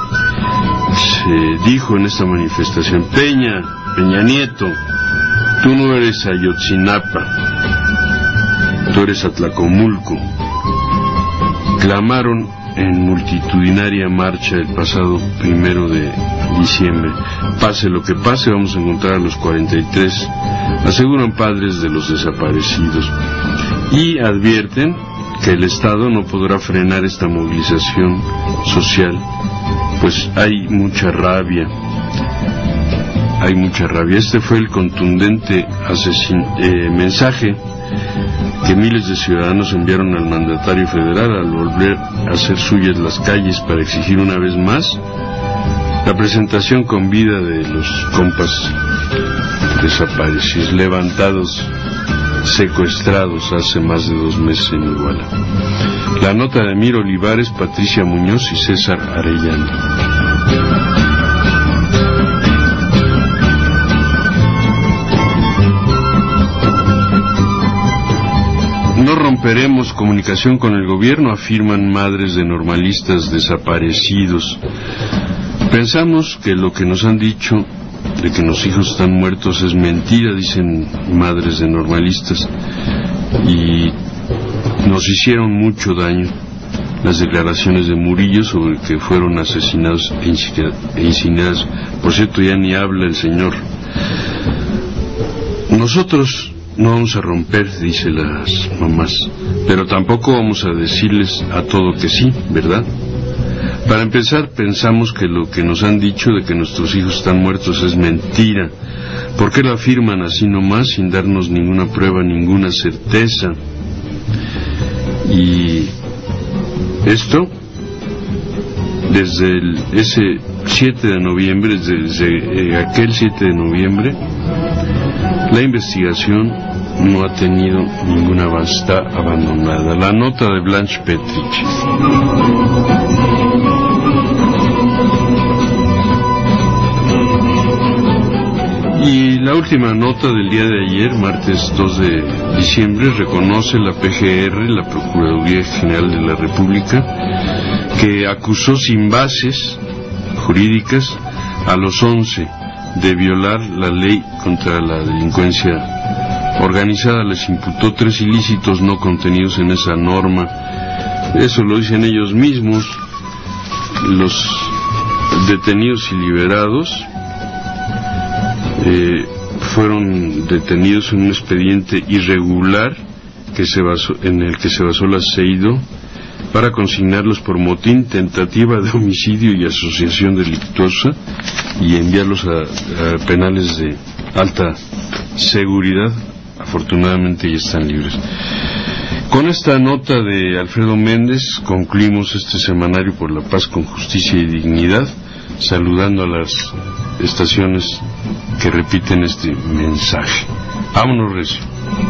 se dijo en esta manifestación: Peña Nieto, tú no eres Ayotzinapa, tú eres Atlacomulco. Clamaron en multitudinaria marcha el pasado 1 de diciembre. Pase lo que pase, vamos a encontrar a los 43, aseguran padres de los desaparecidos, y advierten que el Estado no podrá frenar esta movilización social, pues hay mucha rabia. Este fue el contundente mensaje que miles de ciudadanos enviaron al mandatario federal al volver a hacer suyas las calles para exigir una vez más la presentación con vida de los compas desaparecidos, levantados, secuestrados hace más de 2 meses en Iguala. La nota de Emir Olivares, Patricia Muñoz y César Arellano. No romperemos comunicación con el gobierno, afirman madres de normalistas desaparecidos. Pensamos que lo que nos han dicho de que los hijos están muertos es mentira, dicen madres de normalistas, y Nos hicieron mucho daño las declaraciones de Murillo sobre que fueron asesinados e incinerados. Por cierto, ya ni habla el señor. Nosotros no vamos a romper, dice las mamás, pero tampoco vamos a decirles a todo que sí, ¿verdad? Para empezar, pensamos que lo que nos han dicho de que nuestros hijos están muertos es mentira. ¿Por qué lo afirman así nomás, sin darnos ninguna prueba, ninguna certeza? Y esto, desde ese 7 de noviembre, desde aquel 7 de noviembre, la investigación no ha tenido ningún avance, está abandonada. La nota de Blanche Petrich. Y la última nota del día de ayer, martes 2 de diciembre, reconoce la PGR, la Procuraduría General de la República, que acusó sin bases jurídicas a los 11 de violar la ley contra la delincuencia organizada. Les imputó 3 ilícitos no contenidos en esa norma. Eso lo dicen ellos mismos. Los detenidos y liberados fueron detenidos en un expediente irregular en el que se basó la CEIDO para consignarlos por motín, tentativa de homicidio y asociación delictuosa y enviarlos a penales de alta seguridad. Afortunadamente ya están libres. Con esta nota de Alfredo Méndez concluimos este semanario por la paz con justicia y dignidad, saludando a las estaciones que repiten este mensaje. Vámonos, recio.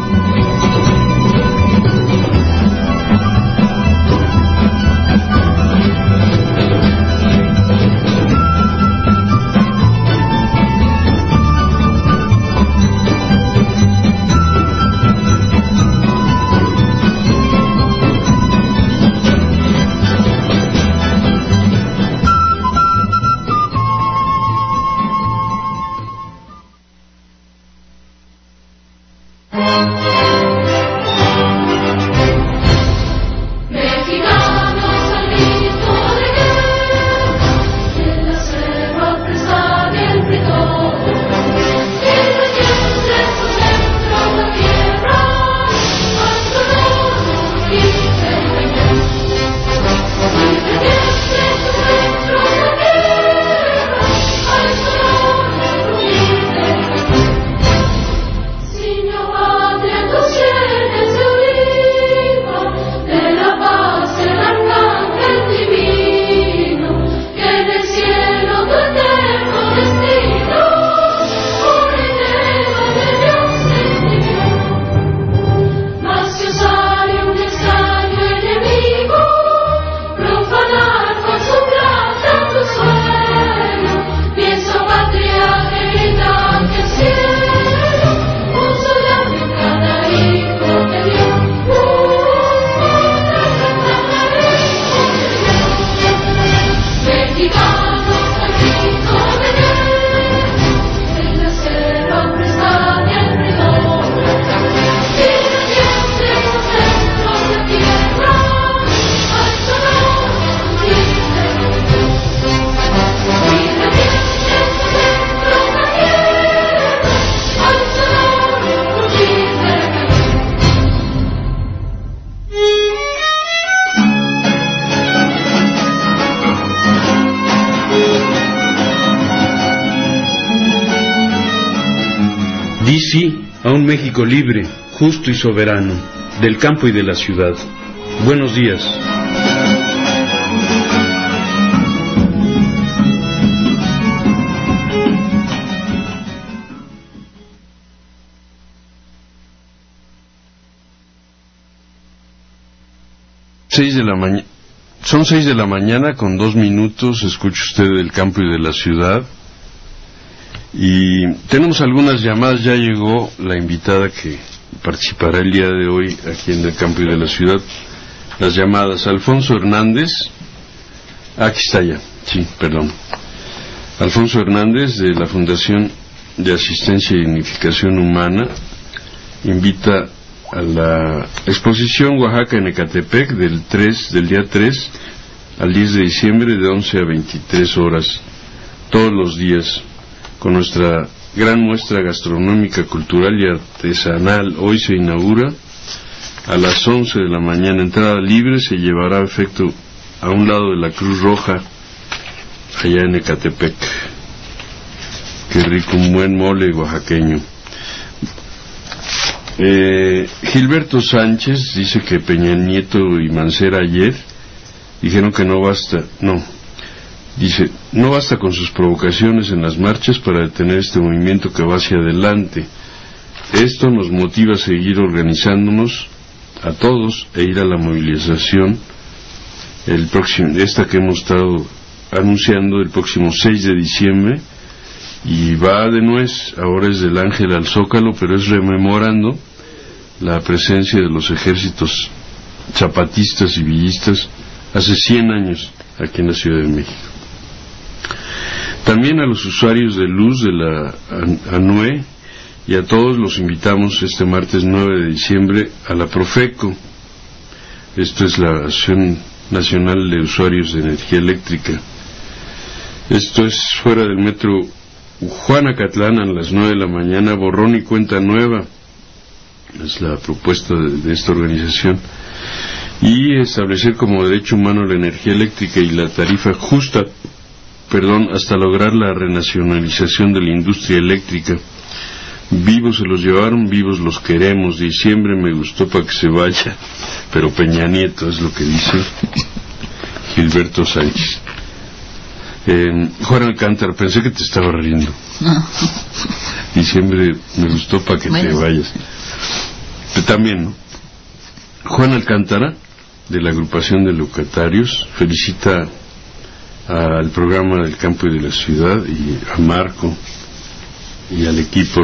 Di sí a un México libre, justo y soberano, del campo y de la ciudad. Buenos días. Son 6 de la mañana con 2 minutos. Escucha usted del campo y de la ciudad. Y tenemos algunas llamadas. Ya llegó la invitada que participará el día de hoy aquí en el campo y de la ciudad. Las llamadas. Alfonso Hernández. Aquí está ya. Sí, perdón. Alfonso Hernández, de la Fundación de Asistencia y Dignificación Humana, invita a la exposición Oaxaca en Ecatepec del día 3 al 10 de diciembre de 11 a 23 horas todos los días, con nuestra gran muestra gastronómica, cultural y artesanal. Hoy se inaugura a las 11 de la mañana, entrada libre, se llevará a efecto a un lado de la Cruz Roja, allá en Ecatepec. Qué rico, un buen mole oaxaqueño. Gilberto Sánchez dice que Peña Nieto y Mancera ayer dijeron que no basta con sus provocaciones en las marchas para detener este movimiento que va hacia adelante. Esto nos motiva a seguir organizándonos a todos e ir a la movilización esta que hemos estado anunciando el próximo 6 de diciembre, y va de nuez. Ahora es del Ángel al Zócalo, pero es rememorando la presencia de los ejércitos zapatistas y villistas hace 100 años aquí en la Ciudad de México. También a los usuarios de luz de la ANUE y a todos los invitamos este martes 9 de diciembre a la Profeco. Esto es la Asociación Nacional de Usuarios de Energía Eléctrica. Esto es fuera del metro Juanacatlán a las 9 de la mañana, borrón y cuenta nueva. Es la propuesta de esta organización. Y establecer como derecho humano la energía eléctrica y la tarifa justa, hasta lograr la renacionalización de la industria eléctrica. Vivos se los llevaron, vivos los queremos. Diciembre me gustó para que se vaya, pero Peña Nieto, es lo que dice Gilberto Sánchez. Juan Alcántara, pensé que te estaba riendo. No. Diciembre me gustó para que te vayas. Pero también, ¿no? Juan Alcántara, de la agrupación de locatarios, felicita al programa del campo y de la ciudad y a Marco y al equipo.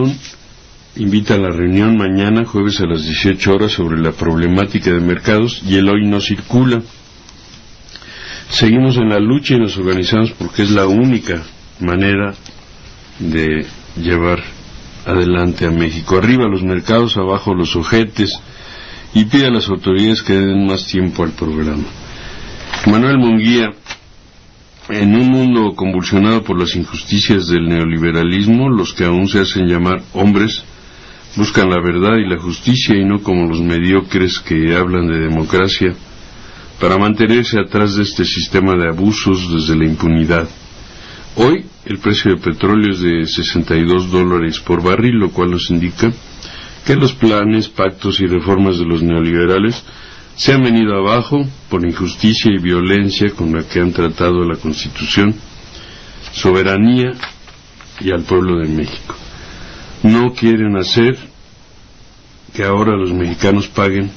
Invita a la reunión mañana, jueves a las 18 horas, sobre la problemática de mercados y el hoy no circula. Seguimos en la lucha y nos organizamos porque es la única manera de llevar adelante a México. Arriba los mercados, abajo los ojetes, y pide a las autoridades que den más tiempo al programa. Manuel Munguía, en un mundo convulsionado por las injusticias del neoliberalismo, los que aún se hacen llamar hombres buscan la verdad y la justicia, y no como los mediocres que hablan de democracia, para mantenerse atrás de este sistema de abusos desde la impunidad. Hoy el precio del petróleo es de $62 por barril, lo cual nos indica que los planes, pactos y reformas de los neoliberales se han venido abajo por injusticia y violencia con la que han tratado a la Constitución, soberanía y al pueblo de México. No quieren hacer que ahora los mexicanos paguen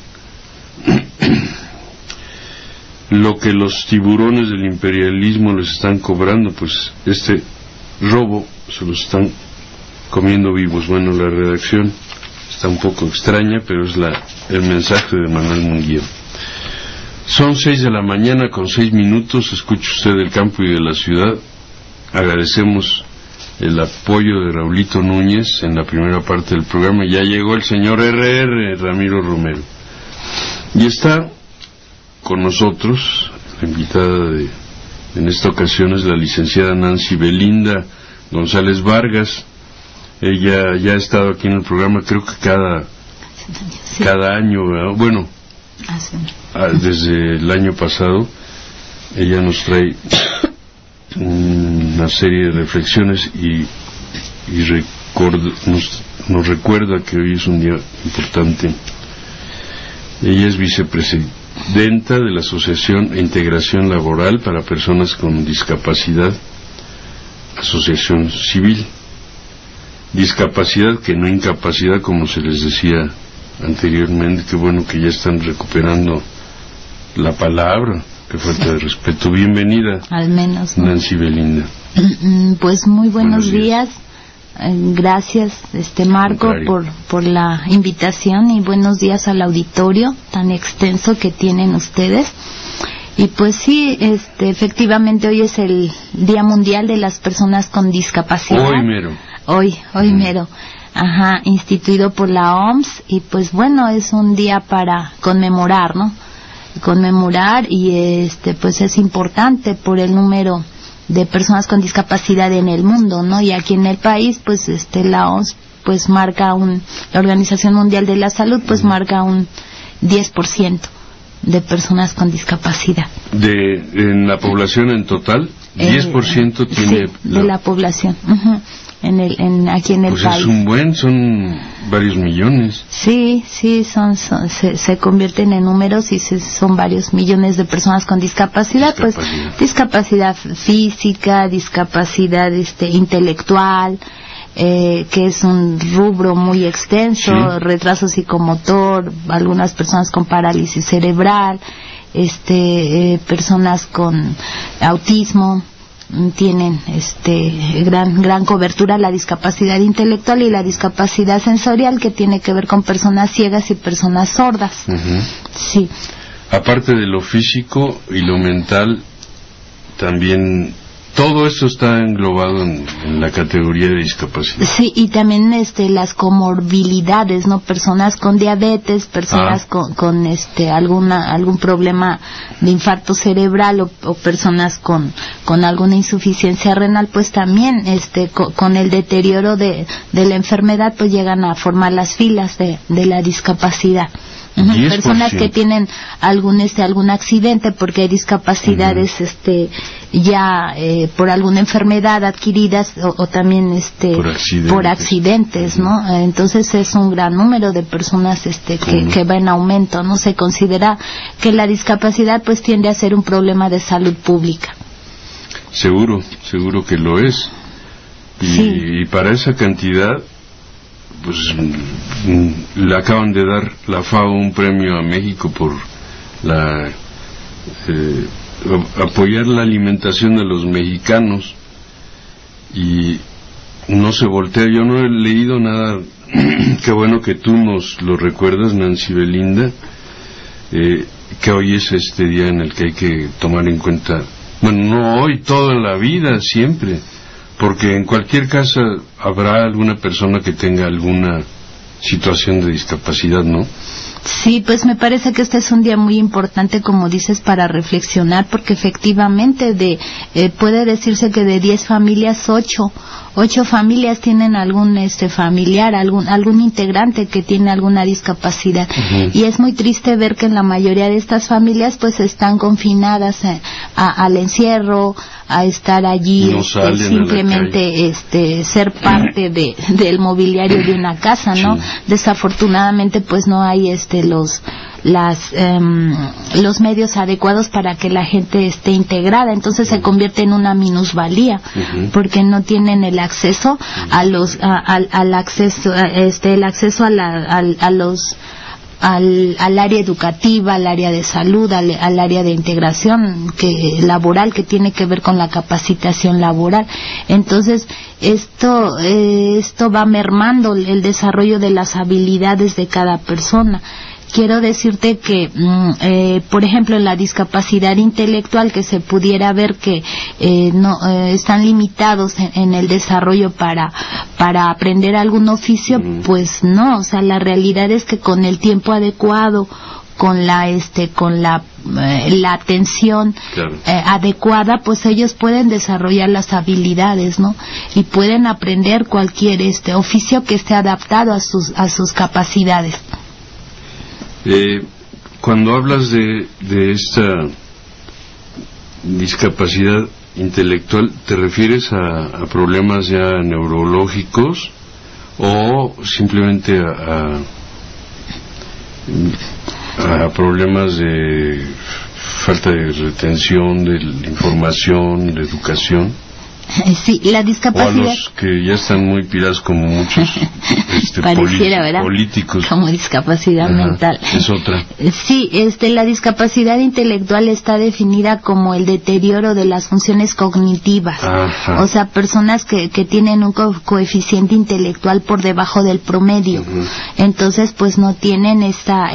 lo que los tiburones del imperialismo les están cobrando, pues este robo se los están comiendo vivos. Bueno, la redacción está un poco extraña, pero es el mensaje de Manuel Munguía. Son 6 de la mañana con 6 minutos, escucha usted del campo y de la ciudad. Agradecemos el apoyo de Raulito Núñez en la primera parte del programa. Ya llegó el señor RR, Ramiro Romero, y está con nosotros la invitada en esta ocasión es la licenciada Nancy Belinda González Vargas. Ella ya ha estado aquí en el programa, creo que cada año, ¿verdad? Bueno, desde el año pasado. Ella nos trae una serie de reflexiones y nos recuerda que hoy es un día importante. Ella es vicepresidenta de la Asociación e Integración Laboral para Personas con Discapacidad, asociación civil. Discapacidad que no incapacidad, como se les decía anteriormente. Qué bueno que ya están recuperando la palabra. Qué falta de respeto. Bienvenida, al menos, ¿no? Nancy Belinda. Pues muy buenos días. Gracias, Marco, por la invitación, y buenos días al auditorio tan extenso que tienen ustedes. Y pues sí, efectivamente hoy es el Día Mundial de las Personas con Discapacidad. Hoy mero. hoy mero. Ajá, instituido por la OMS, y pues bueno, es un día para conmemorar, ¿no? Conmemorar, y pues es importante por el número de personas con discapacidad en el mundo, ¿no? Y aquí en el país, pues la OMS pues marca la Organización Mundial de la Salud pues marca un 10% de personas con discapacidad. En la población en total, 10% tiene... Sí, de la población. Uh-huh. Aquí en el pues país. Son varios millones. Sí, se convierten en números y son varios millones de personas con discapacidad. Pues discapacidad física, discapacidad intelectual, que es un rubro muy extenso, sí. Retraso psicomotor, algunas personas con parálisis cerebral, personas con autismo. Tienen gran cobertura la discapacidad intelectual y la discapacidad sensorial, que tiene que ver con personas ciegas y personas sordas. Uh-huh. Sí. Aparte de lo físico y lo mental, también todo esto está englobado en la categoría de discapacidad. Sí, y también las comorbilidades, ¿no? Personas con diabetes, personas con algún problema de infarto cerebral o personas con alguna insuficiencia renal, pues también con el deterioro de la enfermedad pues llegan a formar las filas de la discapacidad. Uh-huh. Personas que tienen algún accidente, porque hay discapacidades ya por alguna enfermedad adquiridas o también por accidentes, ¿no? Entonces es un gran número de personas que va en aumento, ¿no? Se considera que la discapacidad pues tiende a ser un problema de salud pública. Seguro que lo es. Y para esa cantidad pues le acaban de dar la FAO un premio a México por apoyar la alimentación de los mexicanos, y no se voltea. Yo no he leído nada. Qué bueno que tú nos lo recuerdas, Nancy Belinda, que hoy es día en el que hay que tomar en cuenta, bueno, no hoy, toda la vida, siempre, porque en cualquier casa habrá alguna persona que tenga alguna situación de discapacidad, ¿no? Sí, pues me parece que este es un día muy importante, como dices, para reflexionar, porque efectivamente puede decirse que de 10 familias, 8 familias tienen algún familiar, algún integrante que tiene alguna discapacidad. Uh-huh. Y es muy triste ver que en la mayoría de estas familias pues están confinadas al encierro, a estar allí, no simplemente ser parte del mobiliario de una casa, ¿no? Sí. Desafortunadamente pues no hay los medios adecuados para que la gente esté integrada, entonces se convierte en una minusvalía, uh-huh. porque no tienen el acceso al acceso al área educativa, al área de salud, al área de integración laboral, que tiene que ver con la capacitación laboral. Entonces esto va mermando el desarrollo de las habilidades de cada persona. Quiero decirte que, por ejemplo, en la discapacidad intelectual, que se pudiera ver que no están limitados en el desarrollo para aprender algún oficio, pues no, o sea, la realidad es que con el tiempo adecuado, con la atención adecuada, pues ellos pueden desarrollar las habilidades, ¿no? Y pueden aprender cualquier oficio que esté adaptado a sus capacidades. Cuando hablas de esta discapacidad intelectual, ¿te refieres a problemas ya neurológicos o simplemente a problemas de falta de retención de la información, de educación? Sí, la discapacidad. O a los que ya están muy pirados, como muchos pareciera, ¿verdad? Políticos. Como discapacidad mental. Es otra. Sí, la discapacidad intelectual está definida como el deterioro de las funciones cognitivas. Ajá. O sea, personas que tienen un coeficiente intelectual por debajo del promedio. Uh-huh. Entonces, pues no tienen esa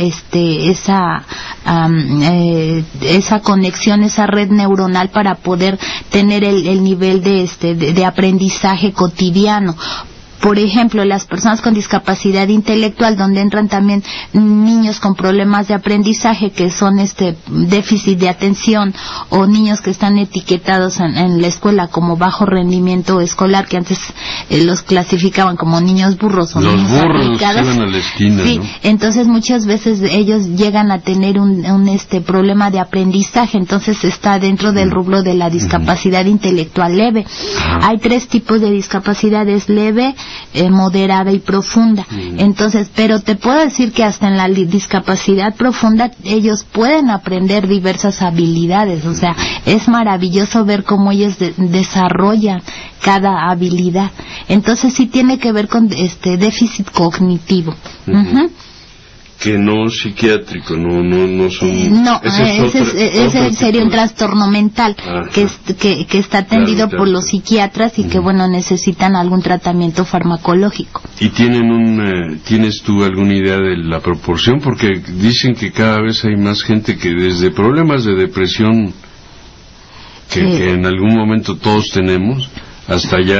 conexión, esa red neuronal para poder tener el nivel de aprendizaje cotidiano. por ejemplo, las personas con discapacidad intelectual, donde entran también niños con problemas de aprendizaje, que son déficit de atención, o niños que están etiquetados en la escuela como bajo rendimiento escolar, que antes los clasificaban como niños burros o los niños burros aplicados. Que iban a la esquina, sí, ¿no? entonces muchas veces ellos llegan a tener un problema de aprendizaje, entonces está dentro del rubro de la discapacidad intelectual leve. Hay 3 tipos de discapacidades: leve, moderada y profunda. Entonces, pero te puedo decir que hasta en la discapacidad profunda ellos pueden aprender diversas habilidades, o sea, es maravilloso ver cómo ellos desarrollan cada habilidad. Entonces sí tiene que ver con déficit cognitivo. Que no psiquiátrico, no son... no, ese sería un trastorno mental que está atendido por los psiquiatras y que, bueno, necesitan algún tratamiento farmacológico. ¿Y tienes tú alguna idea de la proporción? Porque dicen que cada vez hay más gente que desde problemas de depresión que en algún momento todos tenemos, hasta ya,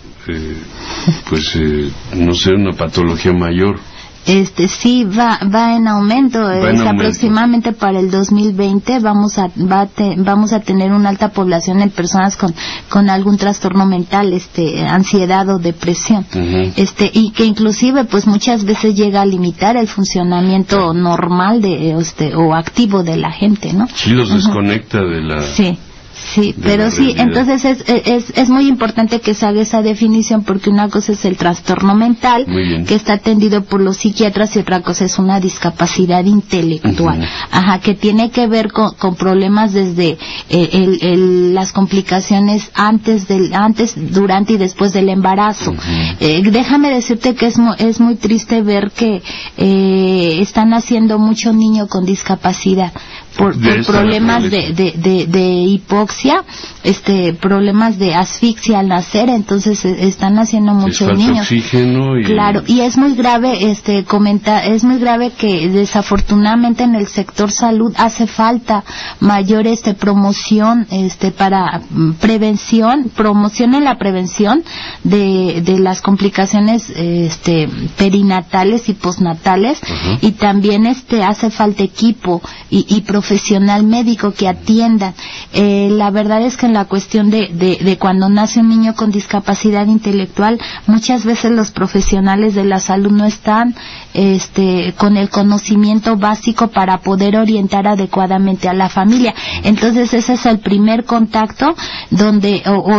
no sé, una patología mayor. Sí va en aumento. Aproximadamente para el 2020 vamos a tener una alta población en personas con algún trastorno mental, ansiedad o depresión, y que inclusive pues muchas veces llega a limitar el funcionamiento normal o activo de la gente, ¿no? Sí, los desconecta de la... Sí, pero sí, entonces es muy importante que se haga esa definición, porque una cosa es el trastorno mental, que está atendido por los psiquiatras, y otra cosa es una discapacidad intelectual, que tiene que ver con problemas desde las complicaciones antes, durante y después del embarazo. Déjame decirte que es muy triste ver que están naciendo mucho niño con discapacidad por problemas de hipoxia, problemas de asfixia al nacer. Entonces están naciendo muchos niños. Oxígeno Claro, y es muy grave, es muy grave que desafortunadamente en el sector salud hace falta mayor promoción para promoción en la prevención de las complicaciones perinatales y postnatales, y también hace falta equipo y profesional médico que atiendan. La verdad es que en la cuestión de cuando nace un niño con discapacidad intelectual, muchas veces los profesionales de la salud no están con el conocimiento básico para poder orientar adecuadamente a la familia. Entonces ese es el primer contacto donde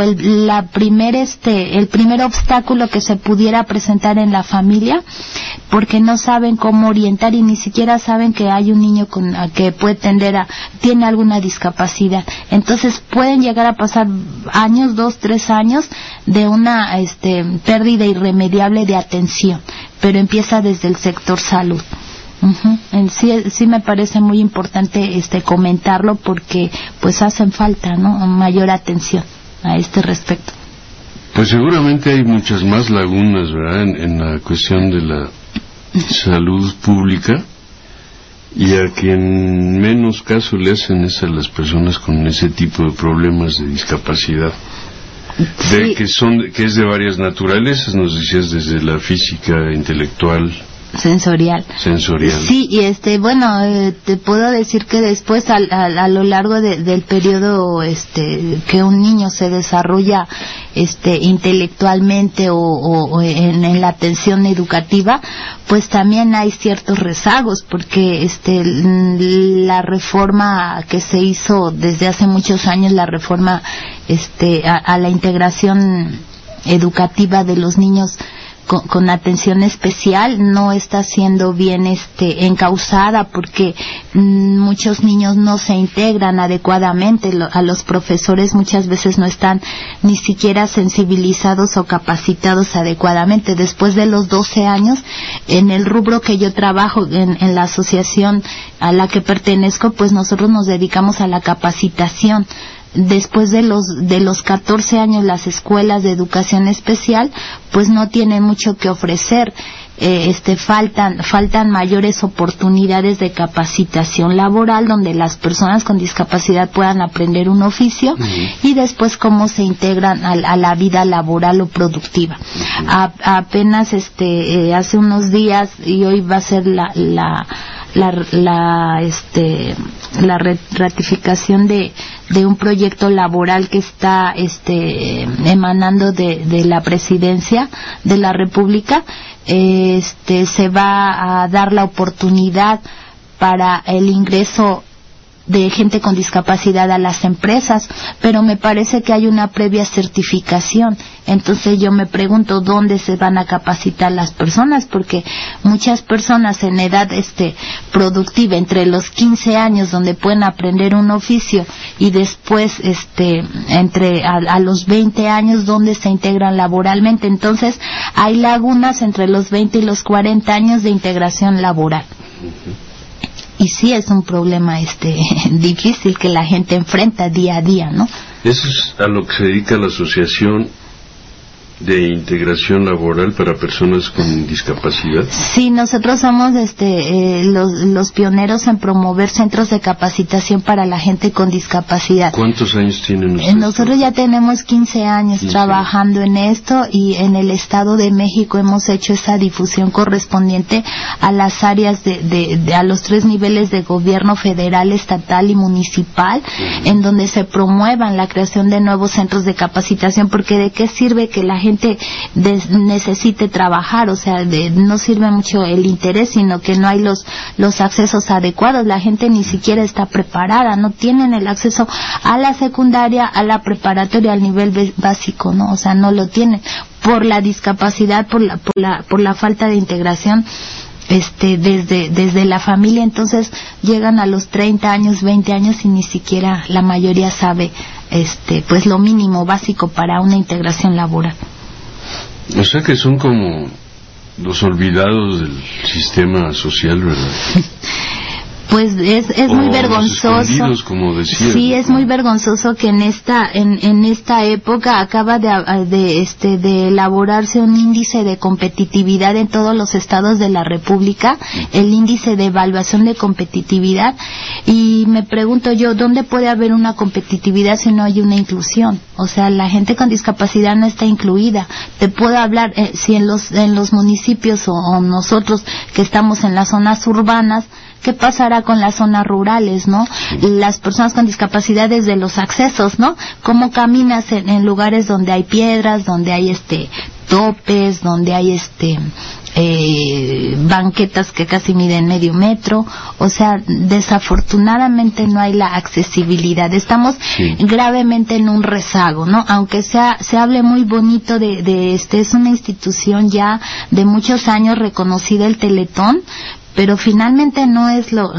el primer obstáculo que se pudiera presentar en la familia, porque no saben cómo orientar y ni siquiera saben que hay un niño que puede tiene alguna discapacidad. Entonces pueden llegar a pasar años, 2, 3 años de una pérdida irremediable de atención, pero empieza desde el sector salud. Sí me parece muy importante comentarlo, porque pues hacen falta, ¿no?, mayor atención a este respecto. Pues seguramente hay muchas más lagunas, ¿verdad?, en la cuestión de la salud pública, y a quien menos caso le hacen es a las personas con ese tipo de problemas de discapacidad. Sí. Que es de varias naturalezas, nos decías, desde la física, intelectual, sensorial. Sí, y te puedo decir que después a lo largo del periodo que un niño se desarrolla intelectualmente o en la atención educativa, pues también hay ciertos rezagos, porque la reforma que se hizo desde hace muchos años, la reforma a la integración educativa de los niños con atención especial, no está siendo bien encauzada, porque muchos niños no se integran adecuadamente. A los profesores muchas veces no están ni siquiera sensibilizados o capacitados adecuadamente. Después de los 12 años, en el rubro que yo trabajo, en la asociación a la que pertenezco, pues nosotros nos dedicamos a la capacitación después de los 14 años las escuelas de educación especial pues no tienen mucho que ofrecer. Faltan mayores oportunidades de capacitación laboral donde las personas con discapacidad puedan aprender un oficio y después cómo se integran a la vida laboral o productiva. Apenas hace unos días, y hoy va a ser la ratificación de un proyecto laboral que está emanando de la Presidencia de la República. Se va a dar la oportunidad para el ingreso de gente con discapacidad a las empresas, pero me parece que hay una previa certificación. Entonces yo me pregunto dónde se van a capacitar las personas, porque muchas personas en edad productiva, entre los 15 años donde pueden aprender un oficio, y después a los 20 años donde se integran laboralmente. Entonces hay lagunas entre los 20 y los 40 años de integración laboral. Y sí es un problema difícil que la gente enfrenta día a día, ¿no? Eso es a lo que se dedica la Asociación de Integración Laboral para Personas con Discapacidad. Sí, nosotros somos los pioneros en promover centros de capacitación para la gente con discapacidad. ¿Cuántos años tienen ustedes? Nosotros ya tenemos 15 años trabajando en esto, y en el Estado de México hemos hecho esa difusión correspondiente a las áreas a los 3 niveles de gobierno: federal, estatal y municipal, en donde se promuevan la creación de nuevos centros de capacitación, porque ¿de qué sirve que la gente necesite trabajar? O sea, no sirve mucho el interés, sino que no hay los accesos adecuados. La gente ni siquiera está preparada, no tienen el acceso a la secundaria, a la preparatoria, al nivel básico, ¿no? O sea, no lo tienen por la discapacidad, por la falta de integración desde la familia. Entonces llegan a los 30 años, 20 años y ni siquiera la mayoría sabe pues lo mínimo básico para una integración laboral. O sea que son como los olvidados del sistema social, ¿verdad? Pues es muy vergonzoso, como decía, sí, es muy vergonzoso que en esta época acaba de elaborarse un índice de competitividad en todos los estados de la República, el índice de evaluación de competitividad, y me pregunto yo, ¿dónde puede haber una competitividad si no hay una inclusión? O sea, la gente con discapacidad no está incluida. Te puedo hablar, si en los municipios o nosotros que estamos en las zonas urbanas, ¿qué pasará con las zonas rurales, no? Las personas con discapacidad desde los accesos, ¿no? ¿Cómo caminas en lugares donde hay piedras, donde hay topes, donde hay banquetas que casi miden medio metro? O sea, desafortunadamente no hay la accesibilidad. Estamos gravemente en un rezago, ¿no? Aunque se hable muy bonito es una institución ya de muchos años reconocida, el Teletón, pero finalmente no es lo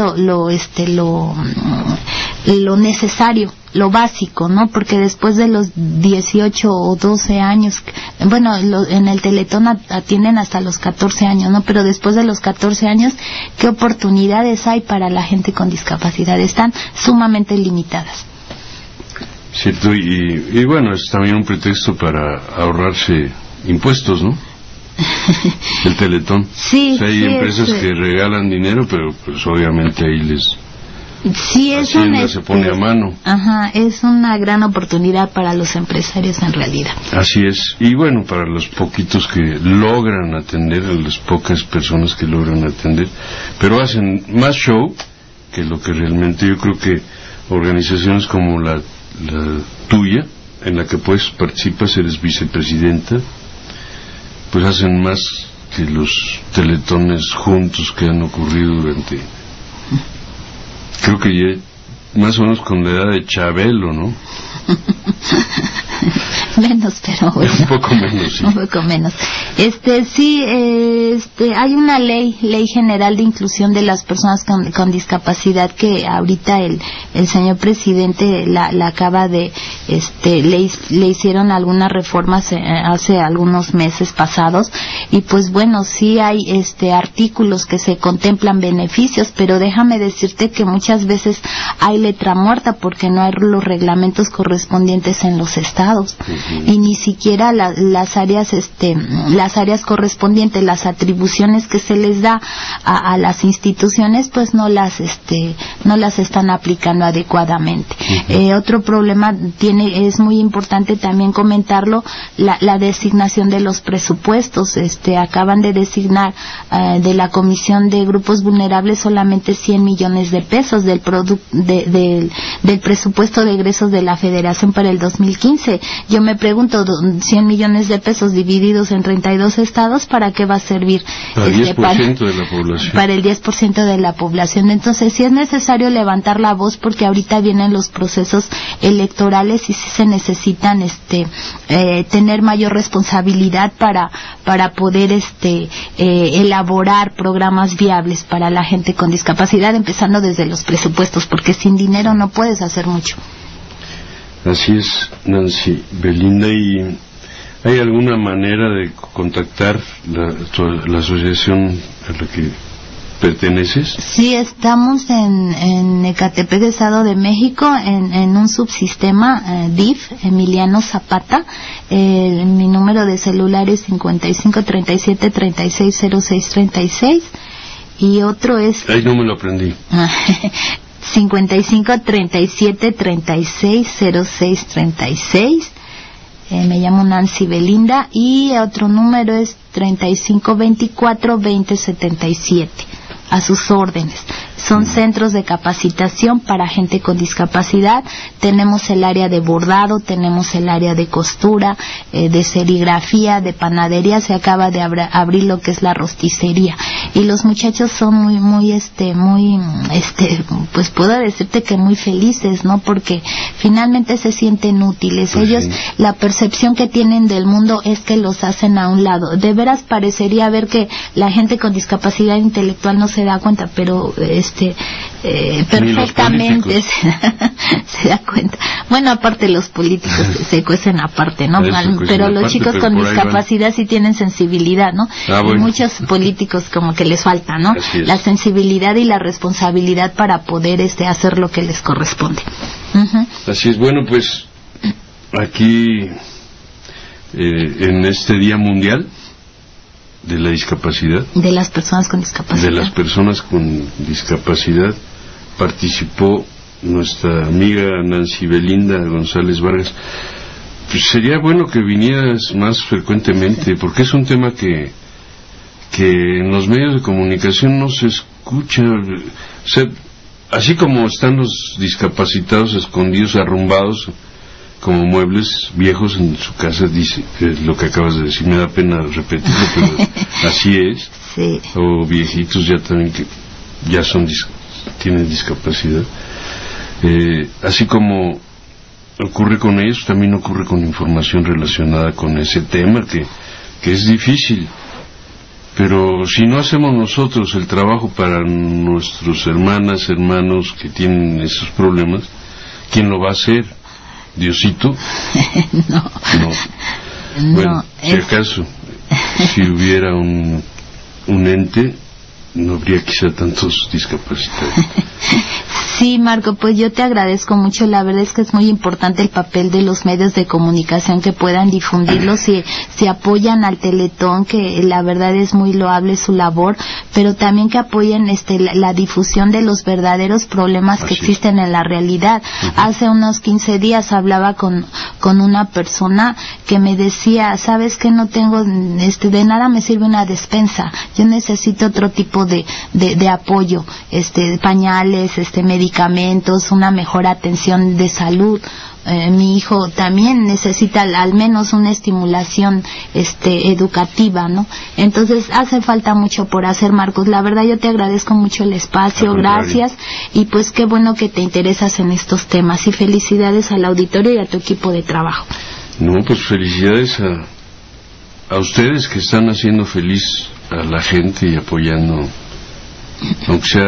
necesario, lo básico, ¿no? Porque después de los 18 o 12 años, bueno, en el Teletón atienden hasta los 14 años, ¿no? Pero después de los 14 años, ¿qué oportunidades hay para la gente con discapacidad? Están sumamente limitadas. Cierto, y bueno, es también un pretexto para ahorrarse impuestos, ¿no? El Teletón. Sí, o sea, hay empresas que regalan dinero, pero pues obviamente ahí Hacienda se pone a mano. Ajá, es una gran oportunidad para los empresarios en realidad. Así es, y bueno, para los poquitos que logran atender, a las pocas personas que logran atender, pero hacen más show que lo que realmente. Yo creo que organizaciones como la tuya, en la que pues participas, eres vicepresidenta, pues hacen más que los teletones juntos que han ocurrido durante, creo que ya más o menos con la edad de Chabelo, ¿no? Menos, pero Bueno, un poco menos, sí. Un poco menos. Sí, hay una ley general de inclusión de las personas con discapacidad que ahorita el señor presidente la acaba de, le hicieron algunas reformas hace algunos meses pasados, y pues bueno, sí hay artículos que se contemplan beneficios, pero déjame decirte que muchas veces hay letra muerta porque no hay los reglamentos correspondientes en los estados. Y ni siquiera las áreas correspondientes, las atribuciones que se les da a las instituciones, pues no las están aplicando adecuadamente. Otro problema es muy importante también comentarlo, la designación de los presupuestos. Acaban de designar de la Comisión de Grupos Vulnerables solamente 100 millones de pesos del presupuesto de egresos de la Federación para el 2015. Yo me pregunto, 100 millones de pesos divididos en 32 estados, ¿para qué va a servir? Para el 10% de la población. Para el 10% de la población. Entonces, sí es necesario levantar la voz, porque ahorita vienen los procesos electorales y sí se necesitan tener mayor responsabilidad para poder elaborar programas viables para la gente con discapacidad, empezando desde los presupuestos, porque sin dinero no puedes hacer mucho. Así es, Nancy Belinda. ¿Y hay alguna manera de contactar la asociación a la que perteneces? Sí, estamos en Ecatepec, Estado de México, en un subsistema DIF, Emiliano Zapata. Mi número de celular es 5537360636, y otro es... Ahí no me lo aprendí. 5537360636. Me llamo Nancy Belinda, y otro número es 35242077. A sus órdenes. Son centros de capacitación para gente con discapacidad. Tenemos el área de bordado, tenemos el área de costura, de serigrafía, de panadería. Se acaba de abrir lo que es la rosticería, y los muchachos son muy pues puedo decirte que muy felices, ¿no? Porque finalmente se sienten útiles. Ellos, la percepción que tienen del mundo es que los hacen a un lado. De veras parecería ver que la gente con discapacidad intelectual no se da cuenta, pero perfectamente se da cuenta. Bueno, aparte los políticos se cuecen aparte, ¿no? Pero los chicos con discapacidad sí tienen sensibilidad, ¿no? Y muchos políticos como que les falta, ¿no? La sensibilidad y la responsabilidad para poder hacer lo que les corresponde. Así es. Bueno, pues aquí en este Día Mundial de la Discapacidad, de las personas con discapacidad, participó nuestra amiga Nancy Belinda González Vargas. Pues sería bueno que vinieras más frecuentemente, porque es un tema que en los medios de comunicación no se escucha. O sea, así como están los discapacitados escondidos, arrumbados como muebles viejos en su casa, dice lo que acabas de decir, me da pena repetirlo, pero así es. Sí. O viejitos ya también que ya tienen discapacidad. Así como ocurre con ellos, también ocurre con información relacionada con ese tema que es difícil. Pero si no hacemos nosotros el trabajo para nuestros hermanos que tienen esos problemas, ¿quién lo va a hacer? ¿Diosito? No. Bueno, si acaso, si hubiera un ente, no habría quizá tantos discapacitados. Sí, Marco, pues yo te agradezco mucho. La verdad es que es muy importante el papel de los medios de comunicación, que puedan difundirlos, si apoyan al Teletón, que la verdad es muy loable su labor, pero también que apoyen la difusión de los verdaderos problemas que existen en la realidad. Hace unos 15 días hablaba con una persona que me decía, sabes que no tengo, de nada me sirve una despensa, yo necesito otro tipo de apoyo, pañales, medicamentos, una mejor atención de salud. Mi hijo también necesita al menos una estimulación educativa, ¿no? Entonces hace falta mucho por hacer, Marcos. La verdad yo te agradezco mucho el espacio, gracias, y pues qué bueno que te interesas en estos temas, y felicidades al auditorio y a tu equipo de trabajo. No, pues felicidades a ustedes que están haciendo feliz a la gente y apoyando, aunque sea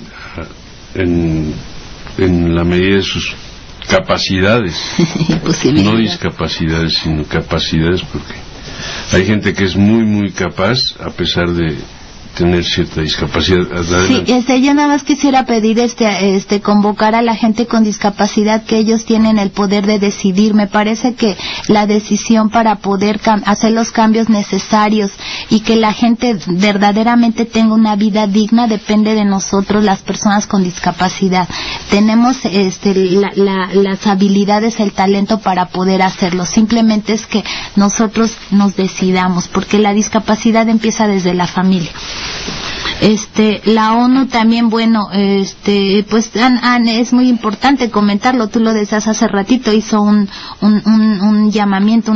en la medida de sus capacidades, no discapacidades, sino capacidades, porque hay gente que es muy, muy capaz a pesar de tener cierta discapacidad. Sí, yo nada más quisiera pedir convocar a la gente con discapacidad, que ellos tienen el poder de decidir. Me parece que la decisión para poder hacer los cambios necesarios y que la gente verdaderamente tenga una vida digna depende de nosotros, las personas con discapacidad. Tenemos las habilidades, el talento para poder hacerlo. Simplemente es que nosotros nos decidamos, porque la discapacidad empieza desde la familia. La ONU también, bueno, pues es muy importante comentarlo, tú lo decías hace ratito, hizo un llamamiento,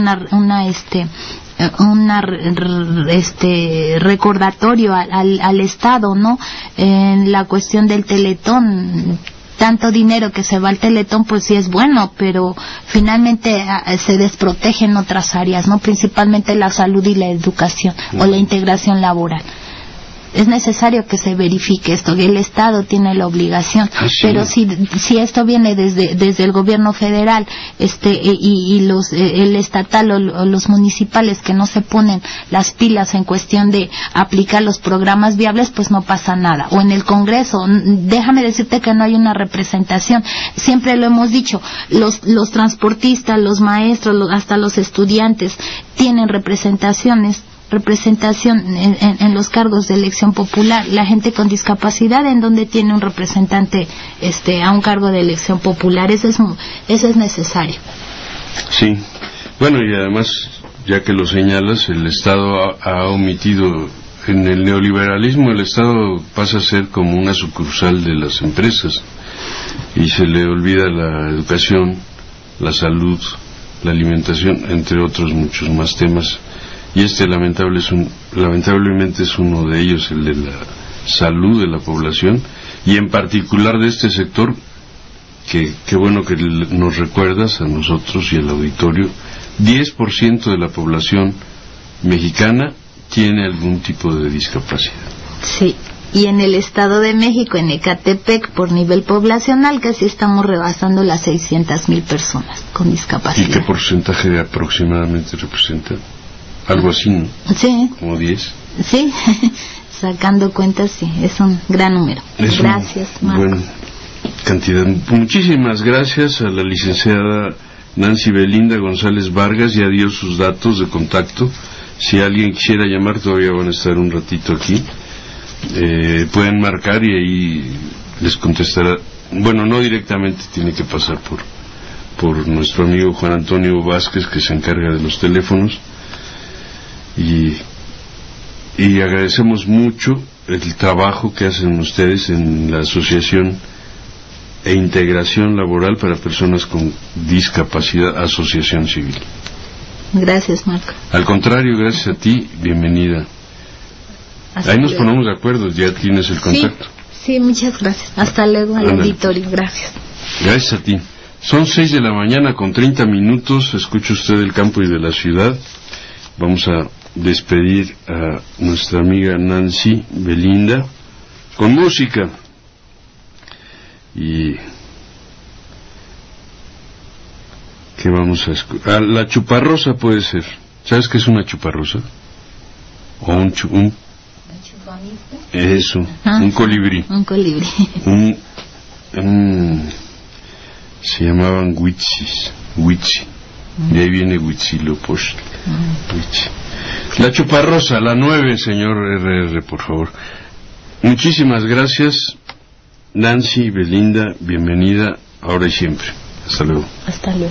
recordatorio al Estado, ¿no? En la cuestión del Teletón. Tanto dinero que se va al Teletón, pues sí es bueno, pero finalmente se desprotege en otras áreas, ¿no? Principalmente la salud y la educación, o la integración laboral. Es necesario que se verifique esto, que el Estado tiene la obligación, pero si esto viene desde el gobierno federal, el estatal o los municipales que no se ponen las pilas en cuestión de aplicar los programas viables, pues no pasa nada. O en el Congreso, déjame decirte que no hay una representación. Siempre lo hemos dicho, los transportistas, los maestros, hasta los estudiantes tienen representación en los cargos de elección popular. La gente con discapacidad, ¿en donde tiene un representante a un cargo de elección popular? Eso es necesario. Sí, bueno, y además, ya que lo señalas, el Estado ha omitido, en el neoliberalismo el Estado pasa a ser como una sucursal de las empresas y se le olvida la educación, la salud, la alimentación, entre otros muchos más temas. Y lamentablemente es uno de ellos, el de la salud de la población, y en particular de este sector, que qué bueno que nos recuerdas a nosotros y al auditorio. 10% de la población mexicana tiene algún tipo de discapacidad. Sí, y en el Estado de México, en Ecatepec, por nivel poblacional, casi estamos rebasando las 600,000 personas con discapacidad. ¿Y qué porcentaje aproximadamente representa? Algo así, ¿no? Sí. ¿Como 10? Sí, sacando cuentas, sí, es un gran número. Gracias, Marco. Buena cantidad. Muchísimas gracias a la licenciada Nancy Belinda González Vargas, ya dio sus datos de contacto. Si alguien quisiera llamar, todavía van a estar un ratito aquí. Pueden marcar y ahí les contestará. Bueno, no directamente, tiene que pasar por nuestro amigo Juan Antonio Vázquez, que se encarga de los teléfonos. Y agradecemos mucho el trabajo que hacen ustedes en la Asociación e Integración Laboral para Personas con Discapacidad, Asociación Civil. Gracias, Marco. Al contrario, gracias a ti, bienvenida. Ahí nos ponemos de acuerdo, ya tienes el contacto. Sí, muchas gracias. Hasta luego al auditorio, gracias. Gracias a ti. Son 6:30 a.m, escucha usted del campo y de la ciudad. Vamos a despedir a nuestra amiga Nancy Belinda con música. Y ¿qué vamos a escuchar? La chuparrosa puede ser. ¿Sabes qué es una chuparrosa? O un eso, un colibrí. Un colibrí. Se llamaban huichis, de ahí viene Huitzilopochtli. La chuparrosa, la 9, señor RR, por favor. Muchísimas gracias, Nancy Belinda, bienvenida ahora y siempre. Hasta luego. Hasta luego.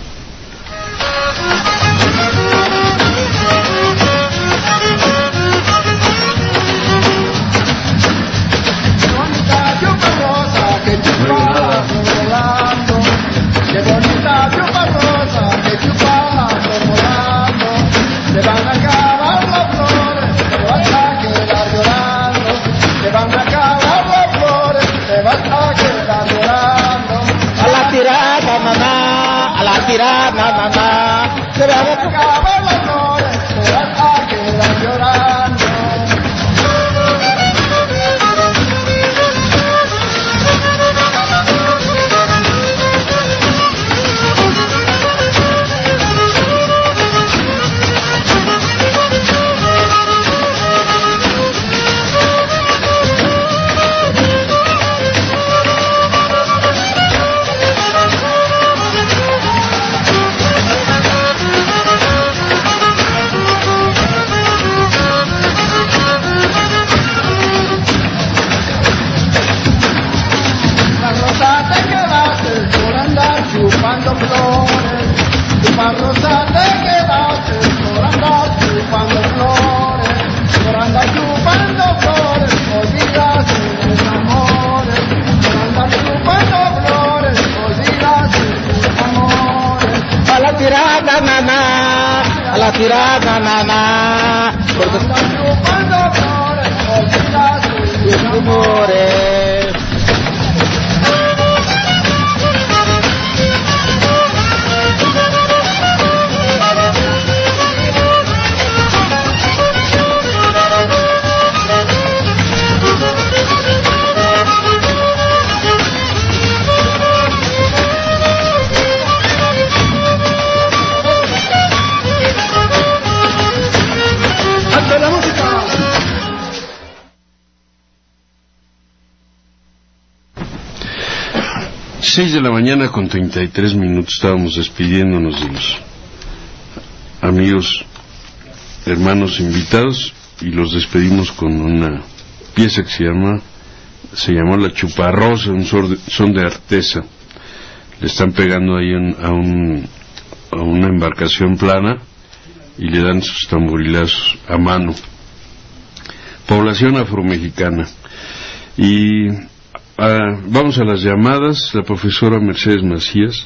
Qué bonita chuparrosa que chupaba volando, se van a acabar las flores, te vas a quedar llorando, se van a acabar las flores, te vas a quedar llorando. A la tirada mamá, se le ha acabado las flores, todas quedan llorando. Chupando flores, tu parrosa te quedaste por andar chupando flores, por andar chupando flores, olvidaste tus amores, por andar chupando flores, olvidaste tus amores. A la tirada, nana, a la tirada, nana, por andar chupando flores, olvidaste tus amores. Seis de la mañana con 33 minutos. Estábamos despidiéndonos de los amigos, hermanos invitados, y los despedimos con una pieza que se llamó La Chuparrosa, un son de Artesa. Le están pegando ahí a una embarcación plana y le dan sus tamborilazos a mano. Población afromexicana. Y vamos a las llamadas. La profesora Mercedes Macías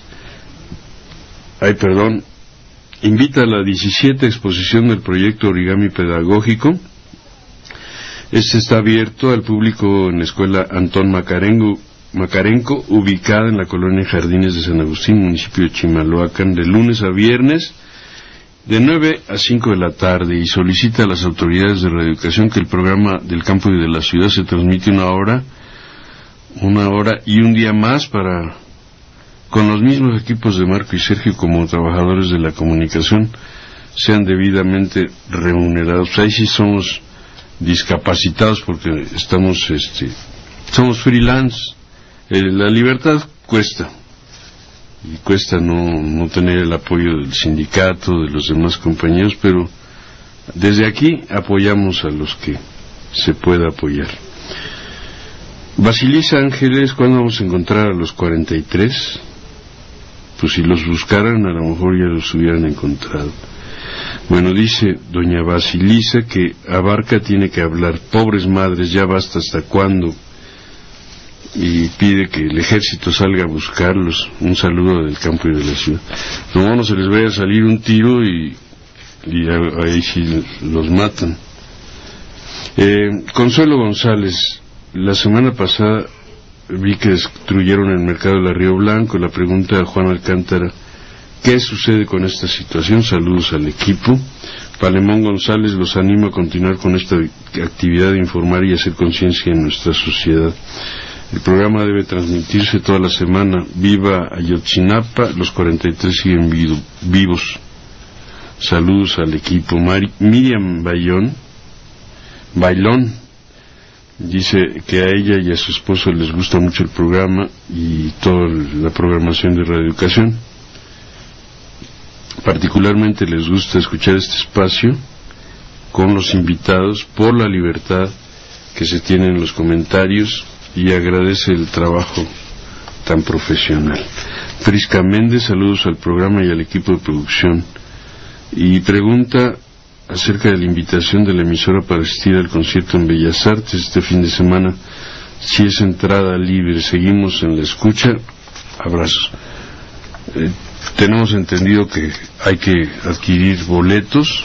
invita a la 17ª exposición del proyecto Origami Pedagógico. Este está abierto al público en la escuela Antón Macarenco, ubicada en la colonia Jardines de San Agustín, municipio de Chimalhuacán, de lunes a viernes de 9 a 5 de la tarde, y solicita a las autoridades de reeducación que el programa del campo y de la ciudad se transmite una hora y un día más con los mismos equipos de Marco y Sergio como trabajadores de la comunicación sean debidamente remunerados. Ahí sí somos discapacitados porque somos freelance. La libertad cuesta, y cuesta no tener el apoyo del sindicato, de los demás compañeros, pero desde aquí apoyamos a los que se pueda apoyar. Basilisa Ángeles, ¿cuándo vamos a encontrar a los 43? Pues si los buscaran, a lo mejor ya los hubieran encontrado. Bueno, dice doña Basilisa que Abarca tiene que hablar. Pobres madres, ya basta, ¿hasta cuándo? Y pide que el ejército salga a buscarlos. Un saludo del campo y de la ciudad. No se les vaya a salir un tiro y ahí sí los matan. Consuelo González, la semana pasada vi que destruyeron el mercado de la Río Blanco. La pregunta a Juan Alcántara: ¿qué sucede con esta situación? Saludos al equipo. Palemón González los anima a continuar con esta actividad de informar y hacer conciencia en nuestra sociedad. El programa debe transmitirse toda la semana. Viva Ayotzinapa, los 43 siguen vivos. Saludos al equipo. Miriam Bailón dice que a ella y a su esposo les gusta mucho el programa y toda la programación de radioeducación. Particularmente les gusta escuchar este espacio con los invitados por la libertad que se tiene en los comentarios, y agradece el trabajo tan profesional. Prisca Méndez, saludos al programa y al equipo de producción, y pregunta acerca de la invitación de la emisora para asistir al concierto en Bellas Artes este fin de semana, si es entrada libre. Seguimos en la escucha. Abrazos. Tenemos entendido que hay que adquirir boletos,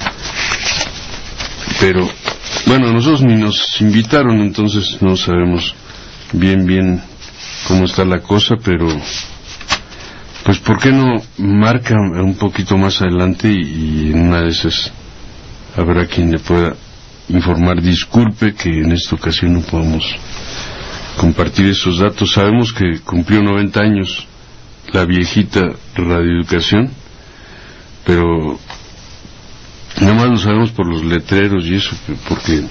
pero bueno, nosotros ni nos invitaron, entonces no sabemos bien cómo está la cosa, pero pues ¿por qué no marca un poquito más adelante y en una de esas habrá quien le pueda informar? Disculpe que en esta ocasión no podamos compartir esos datos. Sabemos que cumplió 90 años la viejita radioeducación, pero nada más lo sabemos por los letreros y eso, porque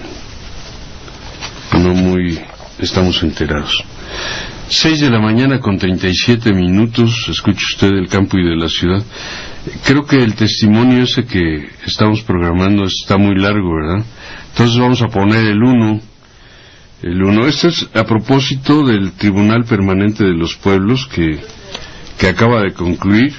no muy estamos enterados. 6 de la mañana con 37 minutos, escucha usted del campo y de la ciudad. Creo que el testimonio ese que estamos programando está muy largo, ¿verdad? Entonces vamos a poner el 1. Esto es a propósito del Tribunal Permanente de los Pueblos que acaba de concluir,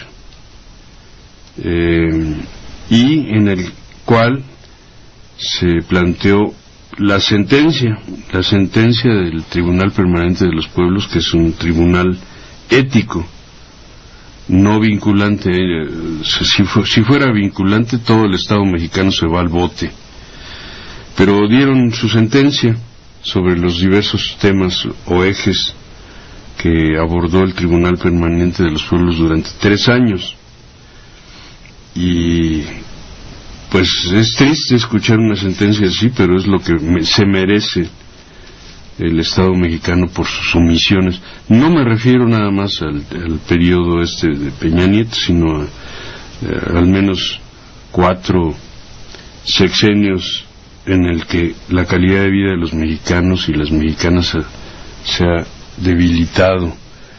y en el cual se planteó la sentencia del Tribunal Permanente de los Pueblos, que es un tribunal ético, no vinculante. Si fuera vinculante, todo el Estado mexicano se va al bote. Pero dieron su sentencia sobre los diversos temas o ejes que abordó el Tribunal Permanente de los Pueblos durante 3 años. Y pues es triste escuchar una sentencia así, pero es lo que se merece el Estado mexicano por sus omisiones. No me refiero nada más al periodo de Peña Nieto, sino al menos 4 sexenios en el que la calidad de vida de los mexicanos y las mexicanas se ha debilitado.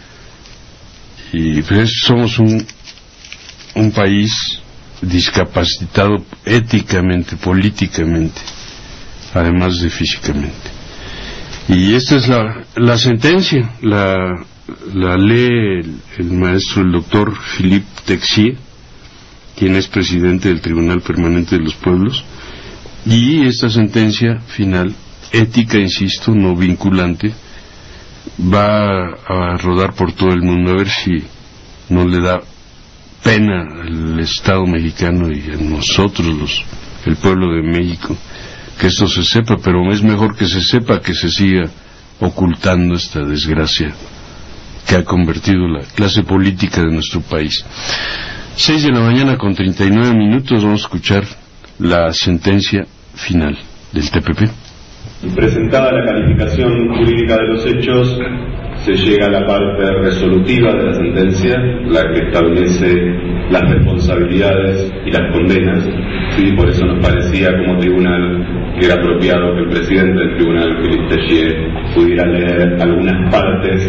Y pues somos un país discapacitado éticamente, políticamente, además de físicamente. Y esta es la sentencia, la lee el maestro, el doctor Philippe Texier, quien es presidente del Tribunal Permanente de los Pueblos, y esta sentencia final, ética, insisto, no vinculante, va a rodar por todo el mundo, a ver si no le da pena al Estado mexicano y a nosotros, el pueblo de México, que esto se sepa, pero es mejor que se sepa que se siga ocultando esta desgracia que ha convertido la clase política de nuestro país. 6 de la mañana con 39 minutos, vamos a escuchar la sentencia final del TPP. Presentada la calificación jurídica de los hechos, se llega a la parte resolutiva de la sentencia, la que establece las responsabilidades y las condenas, y por eso nos parecía como tribunal que era apropiado que el presidente del tribunal, Philippe Texier, pudiera leer algunas partes